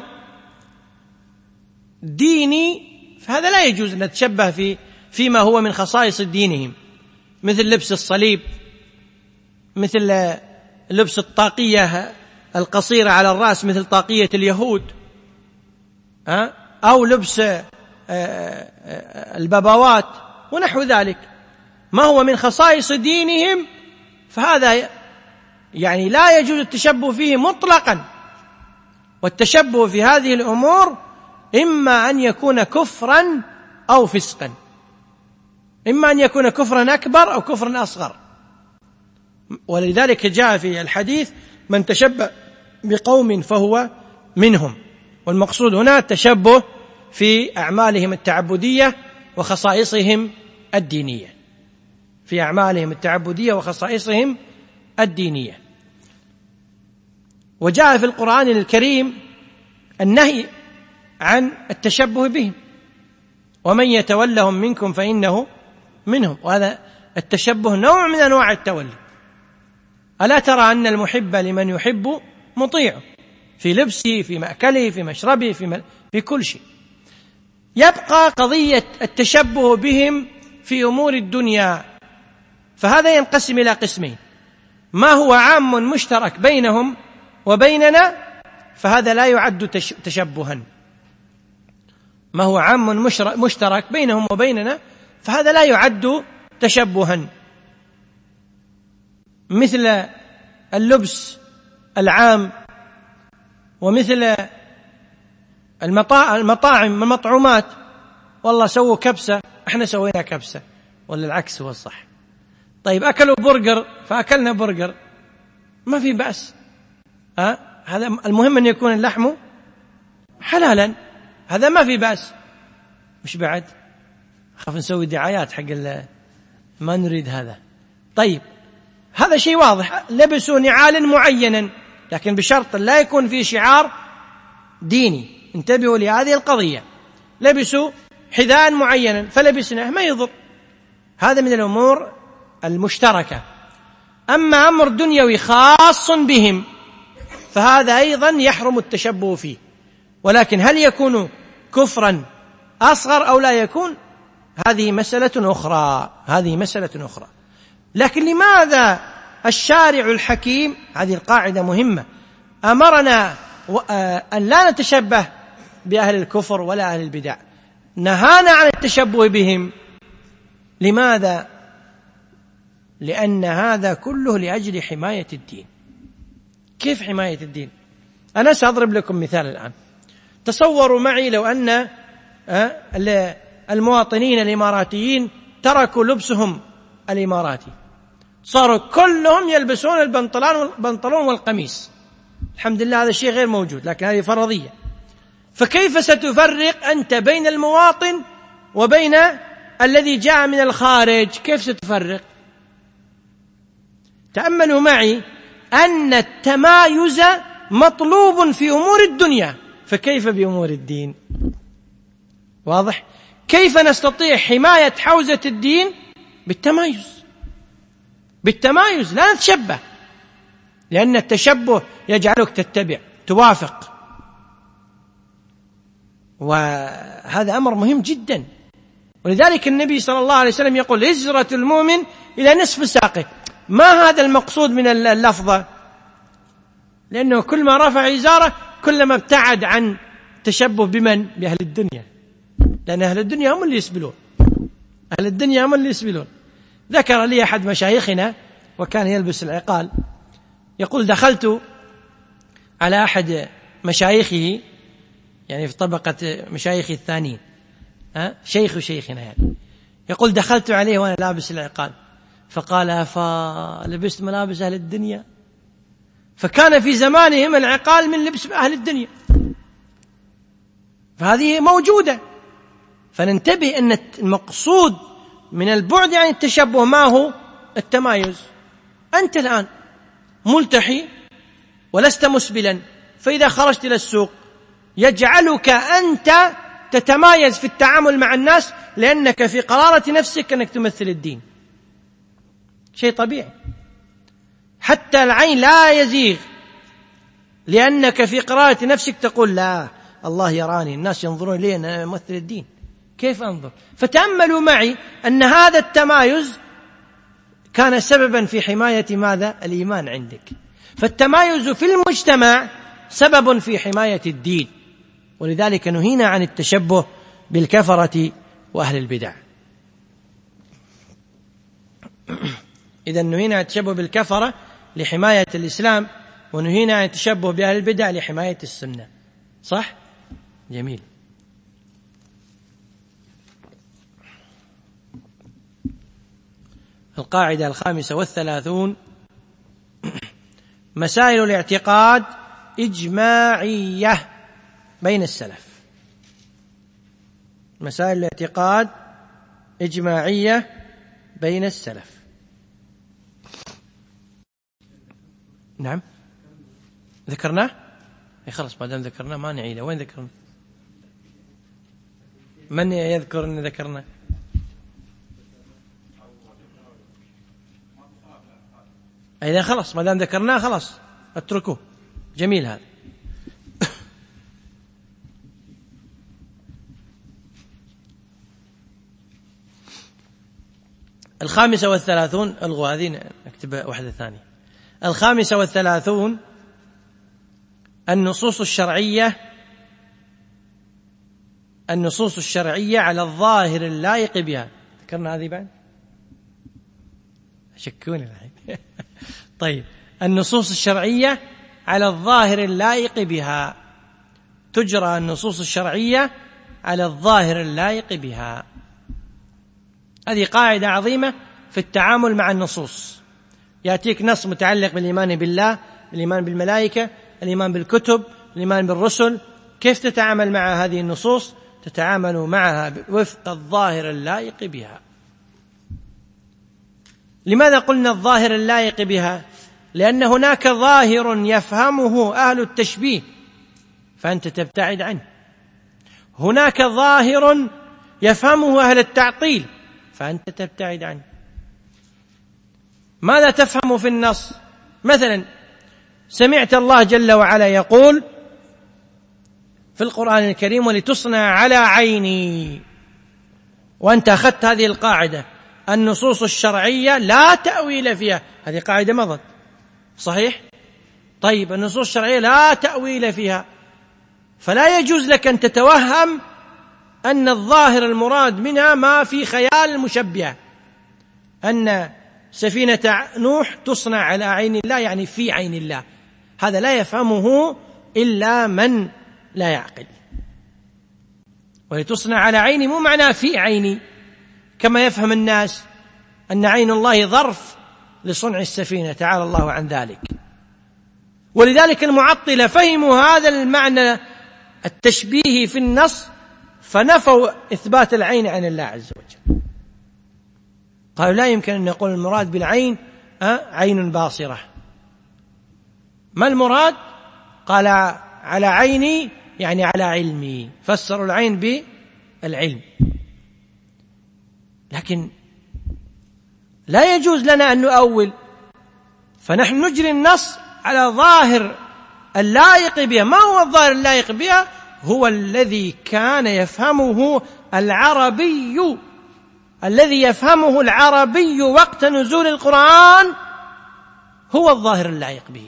ديني، فهذا لا يجوز أن نتشبه فيما هو من خصائص دينهم، مثل لبس الصليب، مثل لبس الطاقية القصيرة على الرأس مثل طاقية اليهود، أو لبس البابوات ونحو ذلك. ما هو من خصائص دينهم فهذا يعني لا يجوز التشبه فيه مطلقا. والتشبه في هذه الأمور إما أن يكون كفرا أو فسقا، إما أن يكون كفرا أكبر أو كفرا أصغر. ولذلك جاء في الحديث: من تشبه بقوم فهو منهم. والمقصود هنا التشبه في أعمالهم التعبدية وخصائصهم الدينية، في أعمالهم التعبدية وخصائصهم الدينية. وجاء في القرآن الكريم النهي عن التشبه بهم: ومن يتولهم منكم فإنه منهم. وهذا التشبه نوع من أنواع التولي. ألا ترى أن المحب لمن يحب مطيع، في لبسه، في مأكله، في مشربه، في كل شيء. يبقى قضية التشبه بهم في أمور الدنيا، فهذا ينقسم إلى قسمين: ما هو عام مشترك بينهم وبيننا فهذا لا يعد تشبها. ما هو عام مشترك بينهم وبيننا فهذا لا يعد تشبها، مثل اللبس العام، ومثل المطاعم المطعومات. والله سووا كبسة، احنا سوينا كبسة، ولا العكس هو الصح. طيب أكلوا برجر فأكلنا برجر، ما في بأس. هذا المهم أن يكون اللحم حلالا، هذا ما في بأس. مش بعد خاف نسوي دعايات حق ما نريد هذا. طيب هذا شيء واضح. لبسوا نعال معينا، لكن بشرط لا يكون فيه شعار ديني. انتبهوا لهذه القضية. لبسوا حذاء معينا فلبسناه، ما يضر، هذا من الأمور المشتركة. أما أمر دنيوي خاص بهم فهذا أيضا يحرم التشبه فيه. ولكن هل يكون كفرا أصغر أو لا يكون، هذه مسألة أخرى. لكن لماذا الشارع الحكيم، هذه القاعدة مهمة، أمرنا أن لا نتشبه بأهل الكفر ولا أهل البدع، نهانا عن التشبه بهم؟ لماذا؟ لأن هذا كله لأجل حماية الدين. كيف حماية الدين؟ أنا سأضرب لكم مثال الآن. تصوروا معي لو أن المواطنين الإماراتيين تركوا لبسهم الإماراتي، صاروا كلهم يلبسون البنطلون والقميص. الحمد لله هذا الشيء غير موجود، لكن هذه فرضية. فكيف ستفرق أنت بين المواطن وبين الذي جاء من الخارج؟ كيف ستفرق؟ تأملوا معي أن التمايز مطلوب في أمور الدنيا، فكيف بأمور الدين؟ واضح؟ كيف نستطيع حماية حوزة الدين؟ بالتمايز، لا نتشبه، لأن التشبه يجعلك تتبع، توافق، وهذا أمر مهم جدا. ولذلك النبي صلى الله عليه وسلم يقول: هجرة المؤمن إلى نصف ساقه. ما هذا المقصود من اللفظة؟ لأنه كل ما رفع إزاره كلما ابتعد عن تشبه بمن؟ بأهل الدنيا، لأن أهل الدنيا هم اللي يسبلون، أهل الدنيا هم اللي يسبلون. ذكر لي أحد مشايخنا وكان يلبس العقال، يقول دخلت على أحد مشايخه، يعني في طبقة مشايخ الثانيين، شيخ شيخنا يعني، يقول دخلت عليه وأنا لابس العقال فقال فلبست ملابس أهل الدنيا، فكان في زمانهم العقال من لبس أهل الدنيا، فهذه موجودة. فننتبه أن المقصود من البعد عن التشبه ما هو؟ التمايز. أنت الآن ملتحي ولست مسبلا، فإذا خرجت إلى السوق يجعلك أنت تتمايز في التعامل مع الناس، لأنك في قرارة نفسك أنك تمثل الدين، شيء طبيعي. حتى العين لا يزيغ، لأنك في قرارة نفسك تقول لا الله يراني، الناس ينظرون لي أنا أمثل الدين، كيف أنظر؟ فتأملوا معي أن هذا التمايز كان سببا في حماية ماذا؟ الإيمان عندك. فالتمايز في المجتمع سبب في حماية الدين، ولذلك نهينا عن التشبه بالكفرة وأهل البدع. إذن نهينا عن التشبه بالكفرة لحماية الإسلام، ونهينا عن التشبه بأهل البدع لحماية السنة. صح؟ جميل. القاعدة 35 مسائل الاعتقاد إجماعية بين السلف. مسائل الاعتقاد إجماعية بين السلف. نعم ذكرناه؟ خلاص ما دام ذكرناه ما نعيده. وين ذكرنا؟ من يذكر أن ذكرنا؟ إذا خلاص ما دام ذكرناه خلاص اتركوه. جميل هذا. الخامسة والثلاثون، الغوا هذه نكتب واحدة ثانية. 35 النصوص الشرعية على الظاهر اللائق بها. ذكرنا هذه بعد؟ شكوني الحين. طيب، النصوص الشرعية على الظاهر اللائق بها. تجرى النصوص الشرعية على الظاهر اللائق بها. هذه قاعدة عظيمة في التعامل مع النصوص. يأتيك نص متعلق بالإيمان بالله، الإيمان بالملائكة، الإيمان بالكتب، الإيمان بالرسل، كيف تتعامل مع هذه النصوص؟ تتعامل معها وفق الظاهر اللائق بها. لماذا قلنا الظاهر اللائق بها؟ لأن هناك ظاهر يفهمه أهل التشبيه فأنت تبتعد عنه، هناك ظاهر يفهمه أهل التعطيل فأنت تبتعد عنه. ماذا تفهم في النص؟ مثلا سمعت الله جل وعلا يقول في القرآن الكريم ولتصنع على عيني، وأنت أخذت هذه القاعدة، النصوص الشرعية لا تأويل فيها، هذه قاعدة مضت صحيح؟ طيب النصوص الشرعية لا تأويل فيها، فلا يجوز لك أن تتوهم أن الظاهر المراد منها ما في خيال المشبهة، أن سفينة نوح تصنع على عين الله يعني في عين الله، هذا لا يفهمه إلا من لا يعقل. ولتصنع على عيني مو معناه في عيني كما يفهم الناس أن عين الله ظرف لصنع السفينة، تعالى الله عن ذلك. ولذلك المعطلة فهموا هذا المعنى التشبيهي في النص فنفوا إثبات العين عن الله عز وجل. قالوا لا يمكن أن نقول المراد بالعين عين باصرة. ما المراد؟ قال على عيني يعني على علمي، فسروا العين بالعلم. لكن لا يجوز لنا أن نؤول، فنحن نجري النص على ظاهر اللائق بها. ما هو الظاهر اللائق بها؟ هو الذي كان يفهمه العربي، الذي يفهمه العربي وقت نزول القرآن هو الظاهر اللائق به.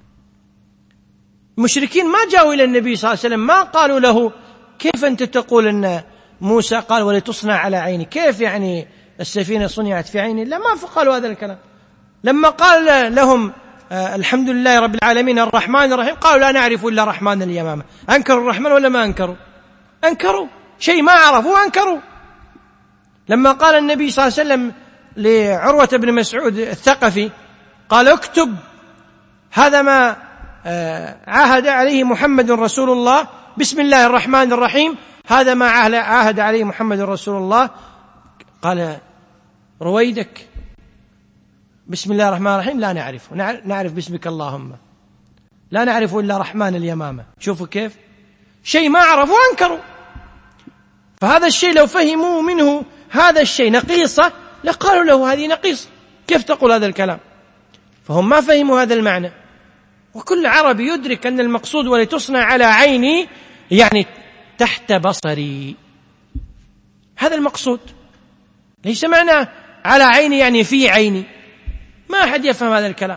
المشركين ما جاءوا إلى النبي صلى الله عليه وسلم ما قالوا له كيف أنت تقول أن موسى قال ولتصنع على عيني، كيف يعني السفينة صنعت في عيني؟ لا، ما قالوا هذا الكلام. لما قال لهم الحمد لله رب العالمين الرحمن الرحيم، قالوا لا نعرف إلا رحمن اليمامة. أنكروا الرحمن ولا ما أنكروا؟ أنكروا شيء ما عرفوا، أنكروا. لما قال النبي صلى الله عليه وسلم لعروة بن مسعود الثقفي قال اكتب هذا ما عاهد عليه محمد رسول الله، بسم الله الرحمن الرحيم، هذا ما عاهد عليه محمد رسول الله. قال رويدك بسم الله الرحمن الرحيم لا نعرف، نعرف باسمك اللهم، لا نعرف إلا رحمن اليمامة. شوفوا كيف شيء ما عرفوا أنكروا. فهذا الشيء لو فهموا منه هذا الشيء نقيصة لقالوا له هذه نقيصة، كيف تقول هذا الكلام؟ فهم ما فهموا هذا المعنى. وكل عربي يدرك أن المقصود ولتصنع على عيني يعني تحت بصري، هذا المقصود. ليس معنى على عيني يعني في عيني، ما أحد يفهم هذا الكلام.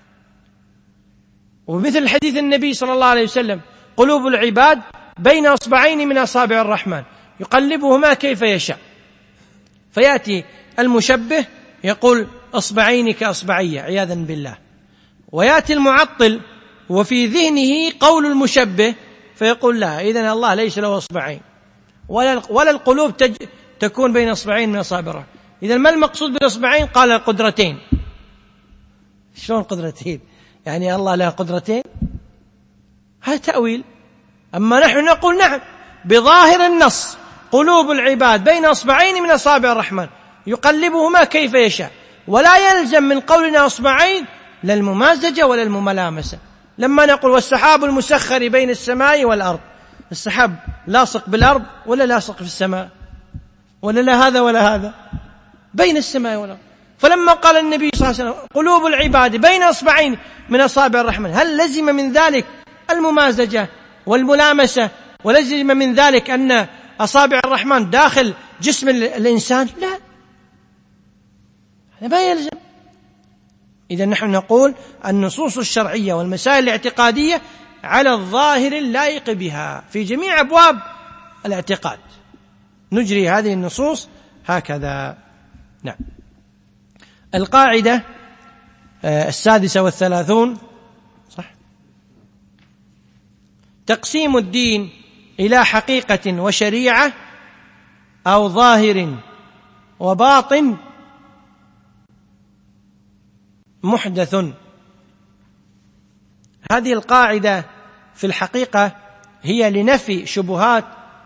ومثل حديث النبي صلى الله عليه وسلم قلوب العباد بين أصبعين من أصابع الرحمن يقلبهما كيف يشاء. فيأتي المشبه يقول أصبعين كأصبعي عياذا بالله، ويأتي المعطل وفي ذهنه قول المشبه فيقول لا، إذن الله ليس له أصبعين ولا القلوب تكون بين أصبعين من أصابعه. إذن ما المقصود بالأصبعين؟ قال القدرتين. شلون قدرتين؟ يعني الله له قدرتين؟ هذا تأويل. أما نحن نقول نعم بظاهر النص قلوب العباد بين أصبعين من أصابع الرحمن يقلبهما كيف يشاء، ولا يلزم من قولنا أصبعين لا الممازجة ولا الملامسة. لما نقول والسحاب المسخر بين السماء والأرض، السحاب لاصق بالأرض ولا لاصق في السماء؟ ولا لا هذا ولا هذا، بين السماء والأرض. فلما قال النبي صلى الله عليه وسلم قلوب العباد بين أصبعين من أصابع الرحمن، هل لزم من ذلك الممازجة والملامسة، ولزم من ذلك أن أصابع الرحمن داخل جسم الإنسان؟ لا، هذا ما يلزم. إذا نحن نقول النصوص الشرعية والمسائل الاعتقادية على الظاهر اللائق بها في جميع أبواب الاعتقاد، نجري هذه النصوص هكذا. نعم. القاعدة 36 صح؟ تقسيم الدين إلى حقيقة وشريعة أو ظاهر وباطن محدث. هذه القاعدة في الحقيقة هي لنفي شبهات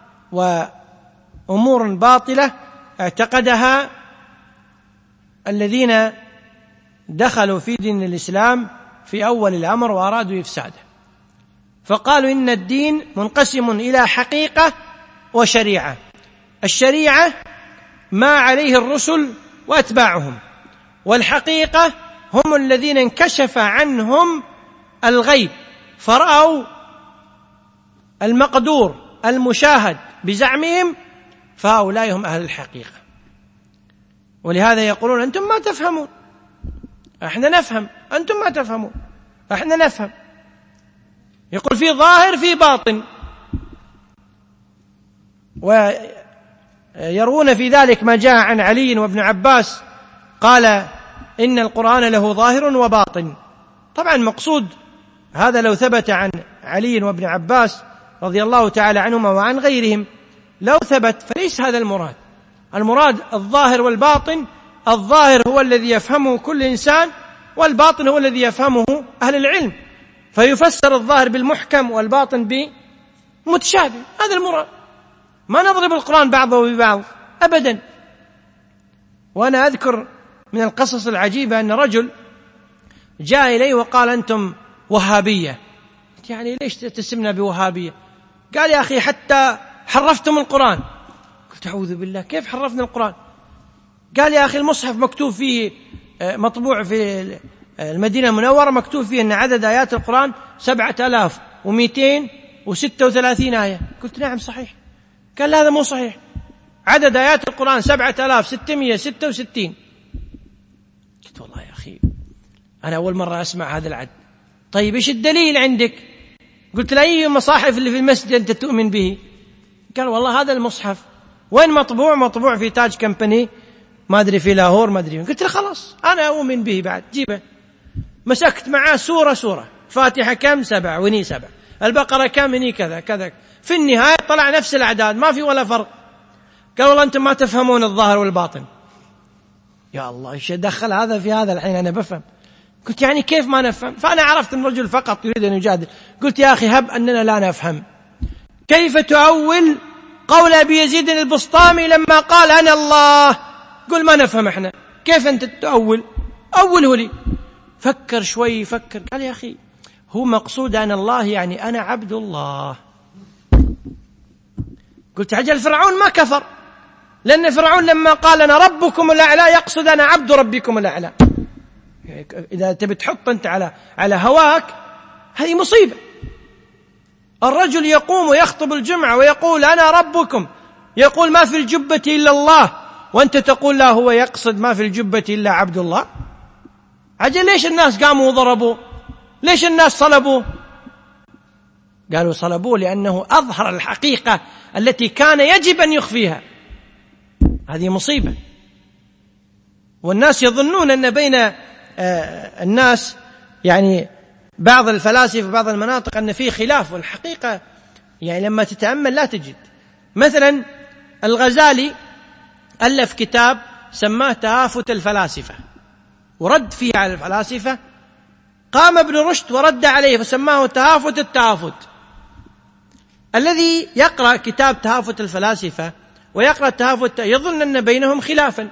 وأمور باطلة اعتقدها الذين دخلوا في دين الإسلام في أول الأمر وأرادوا إفساده، فقالوا إن الدين منقسم إلى حقيقة وشريعة. الشريعة ما عليه الرسل وأتباعهم، والحقيقة هم الذين انكشف عنهم الغيب فرأوا المقدور المشاهد بزعمهم، فهؤلاء هم أهل الحقيقة. ولهذا يقولون أنتم ما تفهمون، احنا نفهم، أنتم ما تفهمون، احنا نفهم. يقول في ظاهر في باطن، ويروون في ذلك ما جاء عن علي وابن عباس قال إن القرآن له ظاهر وباطن. طبعا مقصود هذا لو ثبت عن علي وابن عباس رضي الله تعالى عنهما وعن غيرهم، لو ثبت فليس هذا المراد. المراد الظاهر والباطن. الظاهر هو الذي يفهمه كل إنسان، والباطن هو الذي يفهمه أهل العلم، فيفسر الظاهر بالمحكم والباطن بمتشابه. هذا المراد، ما نضرب القرآن بعضه ببعض أبدا. وأنا أذكر من القصص العجيبة أن رجل جاء إلي وقال أنتم وهابية. يعني ليش تسمنا بوهابية؟ قال يا أخي حتى حرفتم القرآن. قلت أعوذ بالله، كيف حرفنا القرآن؟ قال يا أخي المصحف مكتوب فيه مطبوع في المدينة المنورة مكتوب فيه أن عدد آيات القرآن 7236 آية. قلت نعم صحيح. قال لا هذا مو صحيح، عدد آيات القرآن 7666. قلت والله يا أخي أنا أول مرة أسمع هذا العد. طيب إيش الدليل عندك؟ قلت له أي مصاحف اللي في المسجد أنت تؤمن به؟ قال والله هذا المصحف. وين مطبوع؟ مطبوع في تاج كمباني ما أدري في لاهور ما أدري. قلت له خلاص أنا أؤمن به بعد، جيبه. مسكت معاه سورة، فاتحة كم؟ 7، وني 7، البقرة كم؟ وني كذا كذا. في النهاية طلع نفس الأعداد، ما في ولا فرق. قال والله أنتم ما تفهمون الظاهر والباطن. يا الله إيش دخل هذا في هذا الحين؟ أنا بفهم. قلت يعني كيف ما نفهم؟ فأنا عرفت أن الرجل فقط يريد أن يجادل. قلت يا أخي هب أننا لا نفهم، كيف تؤول قول أبي يزيد البسطامي لما قال أنا الله؟ قل ما نفهم إحنا، كيف أنت تؤول؟ أوله لي. فكر شوي، فكر، قال يا أخي هو مقصود أنا الله يعني أنا عبد الله. قلت عجل فرعون ما كفر، لأن فرعون لما قال أنا ربكم الأعلى يقصد أنا عبد ربكم الأعلى. إذا تبي تحط أنت على هواك هذه مصيبة. الرجل يقوم ويخطب الجمعة ويقول أنا ربكم، يقول ما في الجبة إلا الله، وأنت تقول لا هو يقصد ما في الجبة إلا عبد الله. عجل ليش الناس قاموا وضربوا؟ ليش الناس صلبوا؟ قالوا صلبوه لأنه أظهر الحقيقة التي كان يجب أن يخفيها. هذه مصيبة. والناس يظنون أن بين الناس يعني بعض الفلاسفة بعض المناطق أن فيه خلاف، والحقيقة يعني لما تتأمل لا تجد. مثلا الغزالي ألف كتاب سماه تهافت الفلاسفة، ورد فيه على الفلاسفة. قام ابن رشد ورد عليه فسماه تهافت التهافت. الذي يقرأ كتاب تهافت الفلاسفة ويقرأ تهافت يظن أن بينهم خلافا،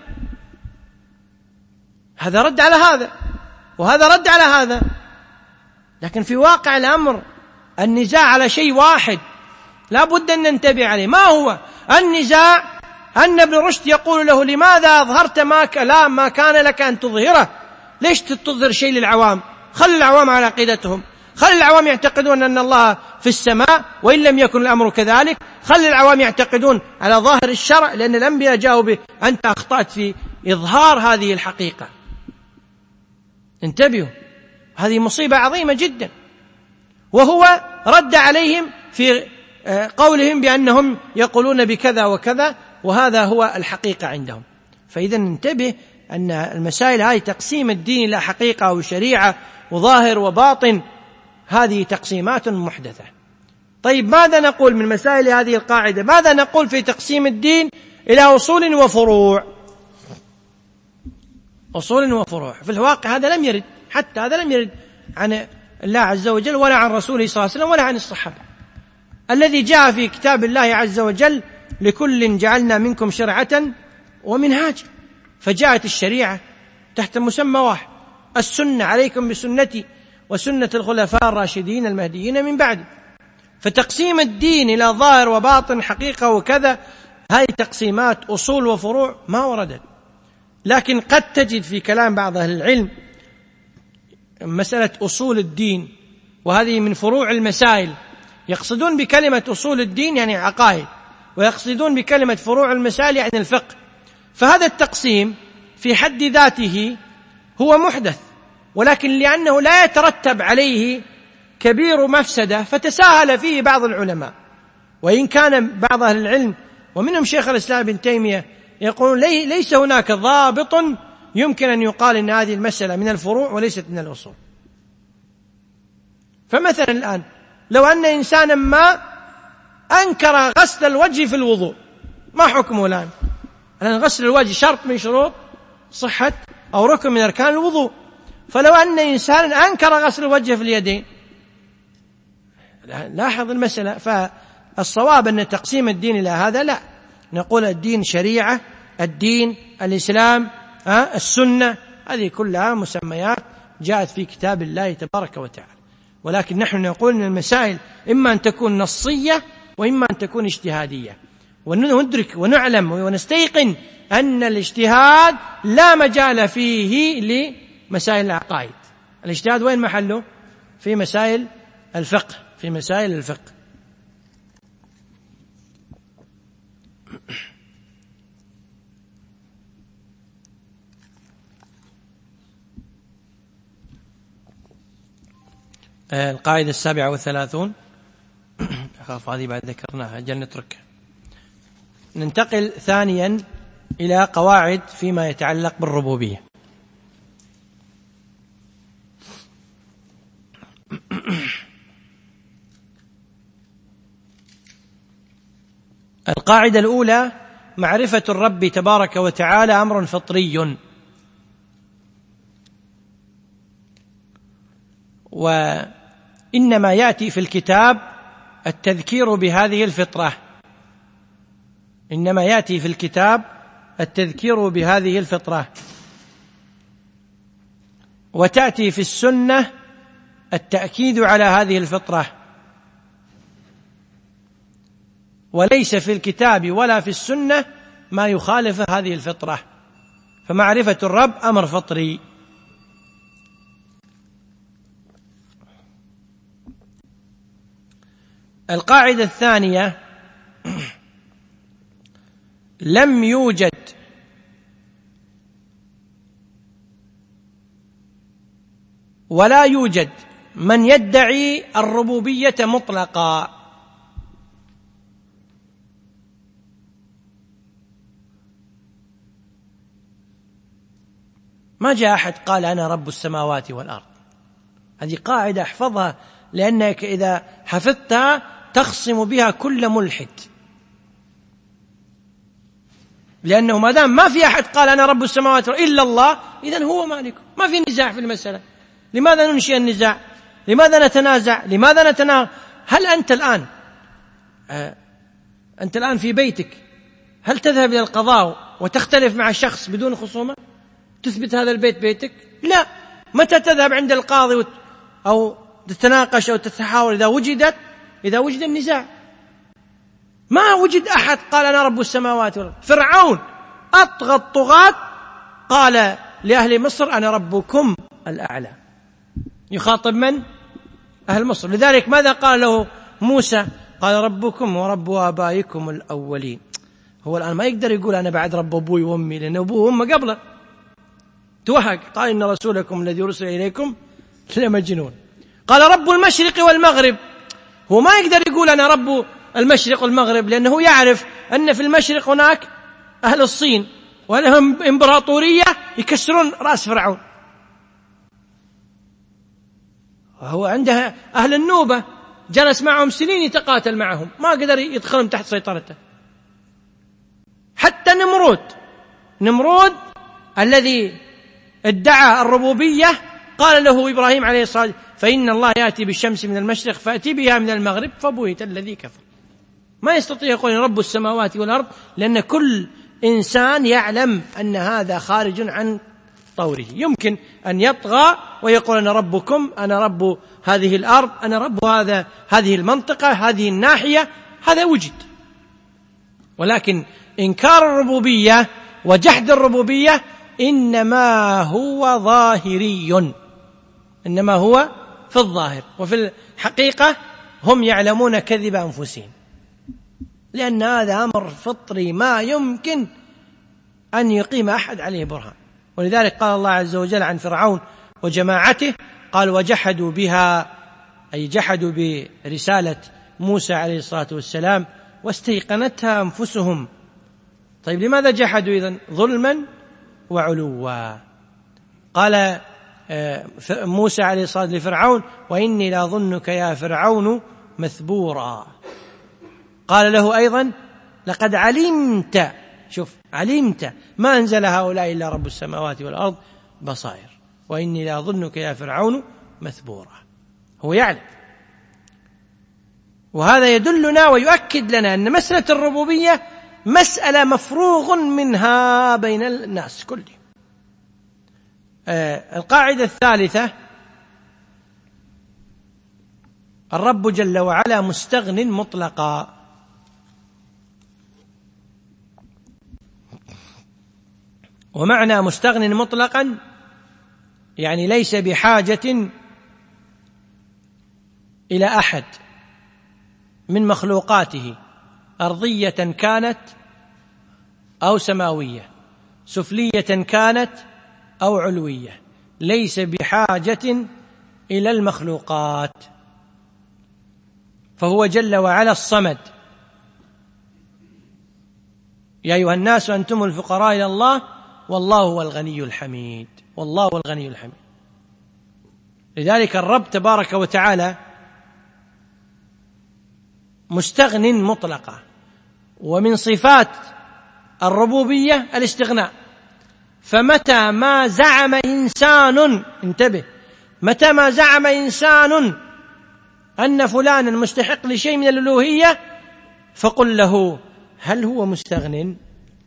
هذا رد على هذا وهذا رد على هذا، لكن في واقع الأمر النزاع على شيء واحد لا بد أن ننتبه عليه. ما هو النزاع؟ أن ابن رشد يقول له لماذا أظهرت ما كان لك أن تظهره؟ ليش تظهر شيء للعوام؟ خل العوام على عقيدتهم، خل العوام يعتقدون أن الله في السماء وإن لم يكن الأمر كذلك، خل العوام يعتقدون على ظاهر الشرع، لأن الأنبياء جاءوا به. أنت أخطأت في إظهار هذه الحقيقة. انتبهوا، هذه مصيبة عظيمة جدا. وهو رد عليهم في قولهم بأنهم يقولون بكذا وكذا، وهذا هو الحقيقة عندهم. فإذا ننتبه أن المسائل هذه تقسيم الدين إلى حقيقة وشريعة وظاهر وباطن، هذه تقسيمات محدثة. طيب ماذا نقول من مسائل هذه القاعدة؟ ماذا نقول في تقسيم الدين إلى أصول وفروع؟ أصول وفروع في الواقع هذا لم يرد، حتى هذا لم يرد عن الله عز وجل ولا عن رسوله صلى الله عليه وسلم ولا عن الصحابة. الذي جاء في كتاب الله عز وجل لكل جعلنا منكم شرعة ومنهاجا، فجاءت الشريعة تحت مسمى واحد، السنة، عليكم بسنتي وسنة الخلفاء الراشدين المهديين من بعد. فتقسيم الدين إلى ظاهر وباطن حقيقة وكذا، هذه تقسيمات أصول وفروع ما وردت. لكن قد تجد في كلام بعض أهل العلم مسألة أصول الدين، وهذه من فروع المسائل. يقصدون بكلمة أصول الدين يعني عقائد، ويقصدون بكلمة فروع المسائل يعني الفقه. فهذا التقسيم في حد ذاته هو محدث، ولكن لأنه لا يترتب عليه كبير مفسدة فتساهل فيه بعض العلماء. وإن كان بعض أهل العلم ومنهم شيخ الإسلام ابن تيمية يقول ليس هناك ضابط يمكن أن يقال إن هذه المسألة من الفروع وليست من الأصول. فمثلا الآن لو أن إنسانا ما أنكر غسل الوجه في الوضوء، ما حكمه الآن؟ لأن غسل الوجه شرط من شروط صحة أو ركن من أركان الوضوء. فلو أن إنسانا أنكر غسل الوجه في اليدين، لاحظ المسألة. فالصواب أن تقسيم الدين إلى هذا لا، نقول الدين شريعة، الدين الإسلام، السنة، هذه كلها مسميات جاءت في كتاب الله تبارك وتعالى. ولكن نحن نقول أن المسائل إما أن تكون نصية وإما أن تكون اجتهادية، وندرك ونعلم ونستيقن أن الاجتهاد لا مجال فيه لمسائل العقائد. الاجتهاد وين محله؟ في مسائل الفقه، في مسائل الفقه. القاعدة 37. أخاف هذه بعد ذكرناها أجل نتركها. ننتقل ثانيا إلى قواعد فيما يتعلق بالربوبية. القاعدة الأولى: معرفة الرب تبارك وتعالى أمر فطري، وإنما يأتي في الكتاب التذكير بهذه الفطرة، إنما يأتي في الكتاب التذكير بهذه الفطرة، وتأتي في السنة التأكيد على هذه الفطرة، وليس في الكتاب ولا في السنة ما يخالف هذه الفطرة، فمعرفة الرب أمر فطري. القاعدة الثانية: لم يوجد ولا يوجد من يدعي الربوبية مطلقا، ما جاء أحد قال أنا رب السماوات والأرض. هذه قاعدة احفظها، لأنك إذا حفظتها تخصم بها كل ملحد، لأنه ما دام ما في أحد قال أنا رب السماوات إلا الله، إذن هو مالك، ما في نزاع في المسألة. لماذا ننشئ النزاع؟ لماذا نتنازع؟ لماذا نتناغم؟ هل أنت الآن في بيتك، هل تذهب إلى القضاء وتختلف مع شخص بدون خصومة؟ تثبت هذا البيت بيتك؟ لا. متى تذهب عند القاضي أو تتناقش أو تتحاور؟ إذا وجد النزاع. ما وجد أحد قال أنا رب السماوات والأرض. فرعون أطغى الطغاة قال لأهل مصر أنا ربكم الأعلى، يخاطب من؟ أهل مصر. لذلك ماذا قال له موسى؟ قال ربكم ورب آبائكم الأولين. هو الآن ما يقدر يقول أنا بعد رب أبوي وأمي، لأن أبوه وأمه قبله توهق. قال إن رسولكم الذي أرسل إليكم لمجنون. قال رب المشرق والمغرب. هو ما يقدر يقول أنا رب المشرق والمغرب، لأنه يعرف أن في المشرق هناك أهل الصين ولهم إمبراطورية يكسرون رأس فرعون، وهو عنده أهل النوبة جلس معهم سنين يتقاتل معهم، ما قدر يدخلهم تحت سيطرته. حتى نمرود الذي ادعى الربوبية قال له إبراهيم عليه الصلاة والسلام فإن الله يأتي بالشمس من المشرق فأتي بها من المغرب فبهت الذي كفر. ما يستطيع يقول رب السماوات والأرض، لأن كل إنسان يعلم أن هذا خارج عن طوره. يمكن أن يطغى ويقول أنا ربكم، أنا رب هذه الأرض، أنا رب هذه المنطقة، هذه الناحية، هذا وجد. ولكن إنكار الربوبية وجحد الربوبية إنما هو ظاهري، إنما هو في الظاهر، وفي الحقيقة هم يعلمون كذب أنفسهم، لأن هذا أمر فطري ما يمكن أن يقيم أحد عليه برهان. ولذلك قال الله عز وجل عن فرعون وجماعته قال وجحدوا بها، أي جحدوا برسالة موسى عليه الصلاة والسلام واستيقنتها أنفسهم. طيب لماذا جحدوا إذن؟ ظلما وعلوا. قال موسى عليه الصلاة والسلام لفرعون وإني لأظنك يا فرعون مثبورا. قال له أيضا لقد علمت، شوف علمت ما أنزل هؤلاء إلا رب السماوات والأرض بصائر وإني لأظنك يا فرعون مثبورا. هو يعلم. وهذا يدلنا ويؤكد لنا أن مسألة الربوبية مسألة مفروغ منها بين الناس كلهم. القاعدة الثالثة: الرب جل وعلا مستغن مطلقا. ومعنى مستغن مطلقا يعني ليس بحاجة إلى أحد من مخلوقاته، أرضية كانت أو سماوية، سفلية كانت أو علوية، ليس بحاجة إلى المخلوقات، فهو جل وعلا الصمد. يا أيها الناس أنتم الفقراء إلى الله والله هو الغني الحميد، والله هو الغني الحميد. لذلك الرب تبارك وتعالى مستغن مطلقا، ومن صفات الربوبية الاستغناء. فمتى ما زعم إنسان، انتبه، متى ما زعم إنسان أن فلانا مستحق لشيء من الألوهية فقل له هل هو مستغن؟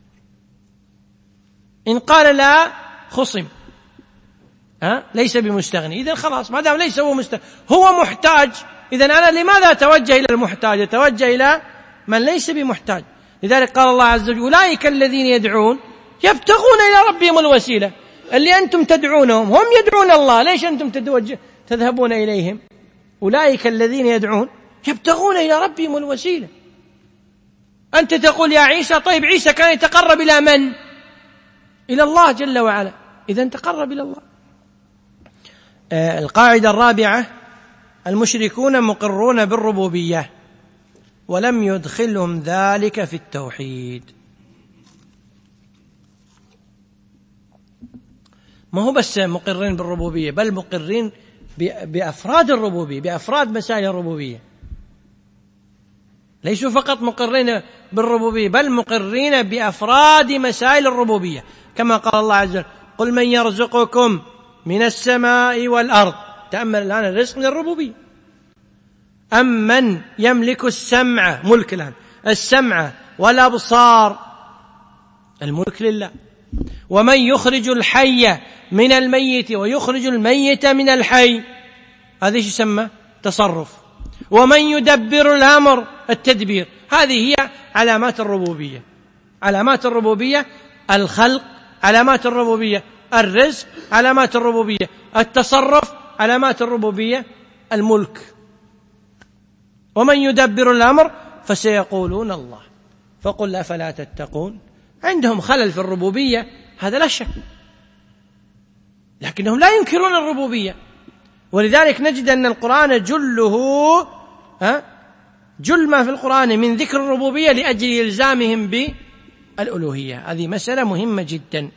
إن قال لا خصم، ليس بمستغني، إذن خلاص ما دام ليس هو مستغني هو محتاج، إذن أنا لماذا أتوجه إلى المحتاج؟ أتوجه إلى من ليس بمحتاج. لذلك قال الله عز وجل أولئك الذين يدعون يبتغون إلى ربهم الوسيلة. اللي أنتم تدعونهم هم يدعون الله، ليش أنتم تذهبون إليهم؟ أولئك الذين يدعون يبتغون إلى ربهم الوسيلة. أنت تقول يا عيسى، طيب عيسى كان يتقرب إلى من؟ إلى الله جل وعلا، إذن تقرب إلى الله. القاعدة الرابعة: المشركون مقرون بالربوبية ولم يدخلهم ذلك في التوحيد. ما هو بس مقرين بالربوبية، بل مقرين بأفراد الربوبية، بأفراد مسائل الربوبية. ليسوا فقط مقرين بالربوبية، بل مقرين بأفراد مسائل الربوبية، كما قال الله عز وجل: قل من يرزقكم من السماء والأرض. تأمل الآن الرزق من الربوبية. أمن يملك السمع، ملك الآن السمع والأبصار، الملك لله. ومن يخرج الحي من الميت ويخرج الميت من الحي، هذا ايش يسمى؟ تصرف. ومن يدبر الأمر، التدبير. هذه هي علامات الربوبية. علامات الربوبية الخلق، علامات الربوبية الرزق، علامات الربوبية التصرف، علامات الربوبية الملك. ومن يدبر الأمر فسيقولون الله، فقل أفلا تتقون. عندهم خلل في الربوبية، هذا لا شك، لكنهم لا ينكرون الربوبية. ولذلك نجد أن القرآن جل ما في القرآن من ذكر الربوبية لأجل إلزامهم بالألوهية. هذه مسألة مهمة جدا.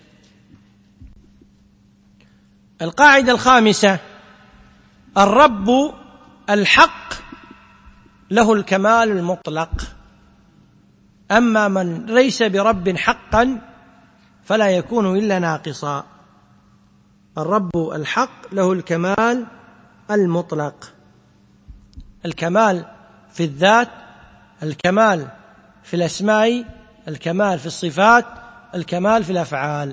القاعدة الخامسة: الرب الحق له الكمال المطلق، أما من ليس برب حقا فلا يكون إلا ناقصا. الرب الحق له الكمال المطلق، الكمال في الذات، الكمال في الأسماء، الكمال في الصفات، الكمال في الأفعال.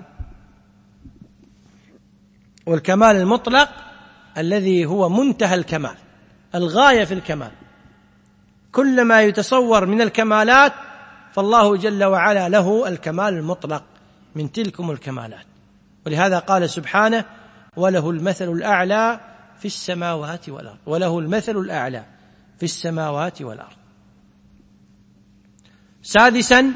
والكمال المطلق الذي هو منتهى الكمال، الغاية في الكمال. كل ما يتصور من الكمالات فالله جل وعلا له الكمال المطلق من تلكم الكمالات. ولهذا قال سبحانه: وله المثل الأعلى في السماوات والأرض، وله المثل الأعلى في السماوات والأرض. سادسا: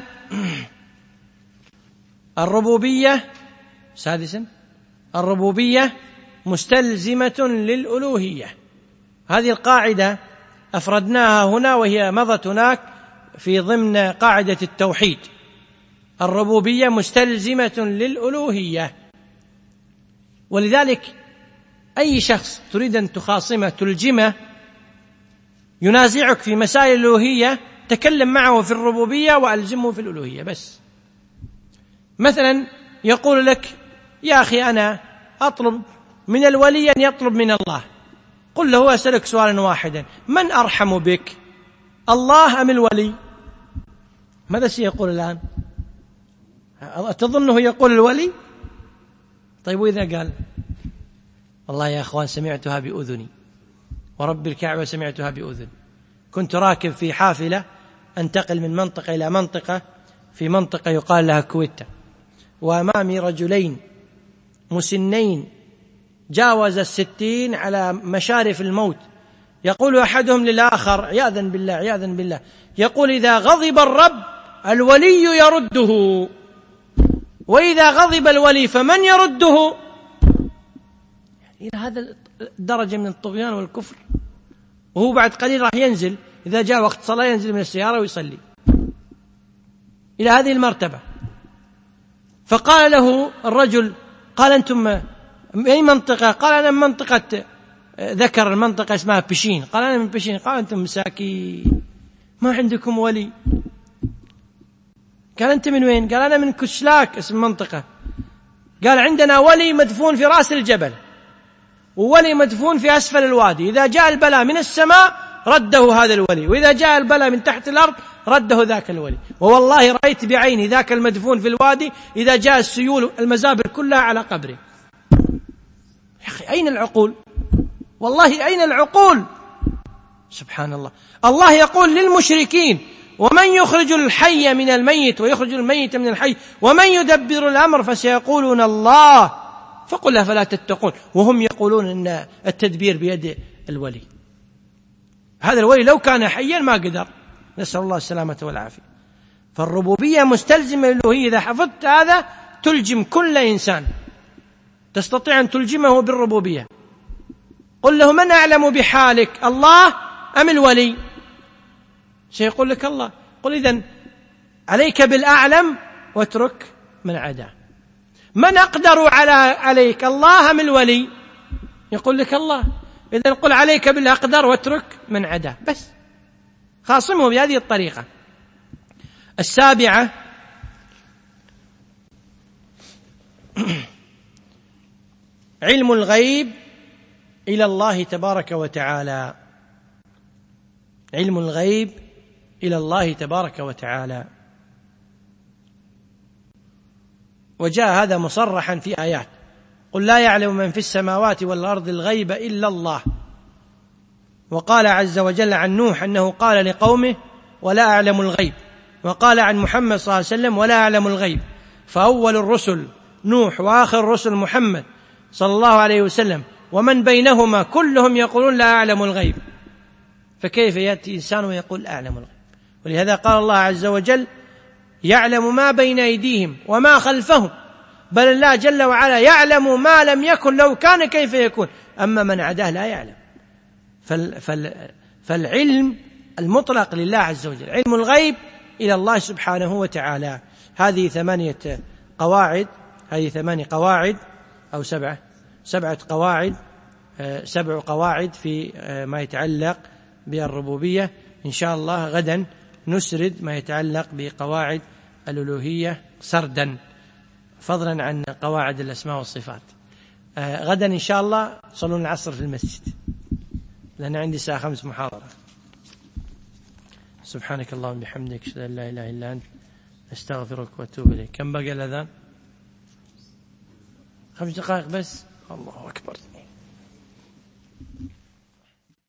الربوبية مستلزمة للألوهية. هذه القاعدة أفردناها هنا، وهي مضت هناك في ضمن قاعدة التوحيد. الربوبية مستلزمة للألوهية. ولذلك أي شخص تريد أن تخاصمه، تلجمه، ينازعك في مسائل الألوهية، تكلم معه في الربوبية وألزمه في الألوهية بس. مثلا يقول لك: يا أخي أنا أطلب من الولي أن يطلب من الله. قل له: أسألك سؤالا واحدا، من أرحم بك، الله أم الولي؟ ماذا سيقول الآن؟ تظنه يقول الولي؟ طيب وإذا قال: والله يا أخوان سمعتها بأذني، ورب الكعبة سمعتها بأذن، كنت راكب في حافلة أنتقل من منطقة إلى منطقة في منطقة يقال لها كويتا، وأمامي رجلين مسنين جاوز 60 على مشارف الموت، يقول أحدهم للآخر عياذا بالله يقول: إذا غضب الرب الولي يرده، وإذا غضب الولي فمن يرده؟ إلى هذا درجة من الطغيان والكفر، وهو بعد قليل راح ينزل، إذا جاء وقت صلاة ينزل من السيارة ويصلي إلى هذه المرتبة. فقال له الرجل، قال أنتم من أي منطقة؟ قال أنا من منطقة، ذكر المنطقة اسمها بشين، قال أنا من بشين. قال أنتم مساكين ما عندكم ولي. قال أنت من وين؟ قال أنا من كشلاك اسم منطقة. قال عندنا ولي مدفون في رأس الجبل، وولي مدفون في أسفل الوادي، إذا جاء البلاء من السماء رده هذا الولي، وإذا جاء البلاء من تحت الأرض رده ذاك الولي. ووالله رأيت بعيني ذاك المدفون في الوادي إذا جاء السيول المزابر كلها على قبره. يا أخي أين العقول؟ والله أين العقول؟ سبحان الله. الله يقول للمشركين: ومن يخرج الحي من الميت ويخرج الميت من الحي ومن يدبر الأمر فسيقولون الله، فقل أفلا تتقون، وهم يقولون أن التدبير بيد الولي. هذا الولي لو كان حيا ما قدر، نسأل الله السلامة والعافية. فالربوبية مستلزمة للألوهية. إذا حفظت هذا تلجم كل إنسان، تستطيع أن تلجمه بالربوبية. قل له: من أعلم بحالك، الله أم الولي؟ سيقول لك الله. قل: إذن عليك بالأعلم واترك من عداه. من أقدر عليك، الله أم الولي؟ يقول لك الله. إذن قل: عليك بالأقدر واترك من عداه. بس خاصمه بهذه الطريقة. السابعة: علم الغيب إلى الله تبارك وتعالى. علم الغيب إلى الله تبارك وتعالى. وجاء هذا مصرحا في آيات: قل لا يعلم من في السماوات والأرض الغيب إلا الله. وقال عز وجل عن نوح أنه قال لقومه: ولا أعلم الغيب. وقال عن محمد صلى الله عليه وسلم: ولا أعلم الغيب. فأول الرسل نوح وآخر الرسل محمد صلى الله عليه وسلم، ومن بينهما كلهم يقولون لا أعلم الغيب، فكيف يأتي إنسان ويقول أعلم الغيب؟ ولهذا قال الله عز وجل: يعلم ما بين أيديهم وما خلفهم، بل الله جل وعلا يعلم ما لم يكن لو كان كيف يكون، أما من عداه لا يعلم. فالعلم المطلق لله عز وجل، علم الغيب إلى الله سبحانه وتعالى. هذه 8 قواعد، هذه 8 قواعد أو 7 قواعد، 7 قواعد في ما يتعلق بالربوبية. إن شاء الله غدا نسرد ما يتعلق بقواعد الألوهية سردا، فضلا عن قواعد الأسماء والصفات. غدا إن شاء الله صلون العصر في المسجد، لأن عندي الساعة 5 محاضرة. سبحانك اللهم وبحمدك، أشهد أن لا إله إلا أنت، أستغفرك وأتوب إليك. كم بقى الأذان؟ 5 دقائق بس. الله أكبر.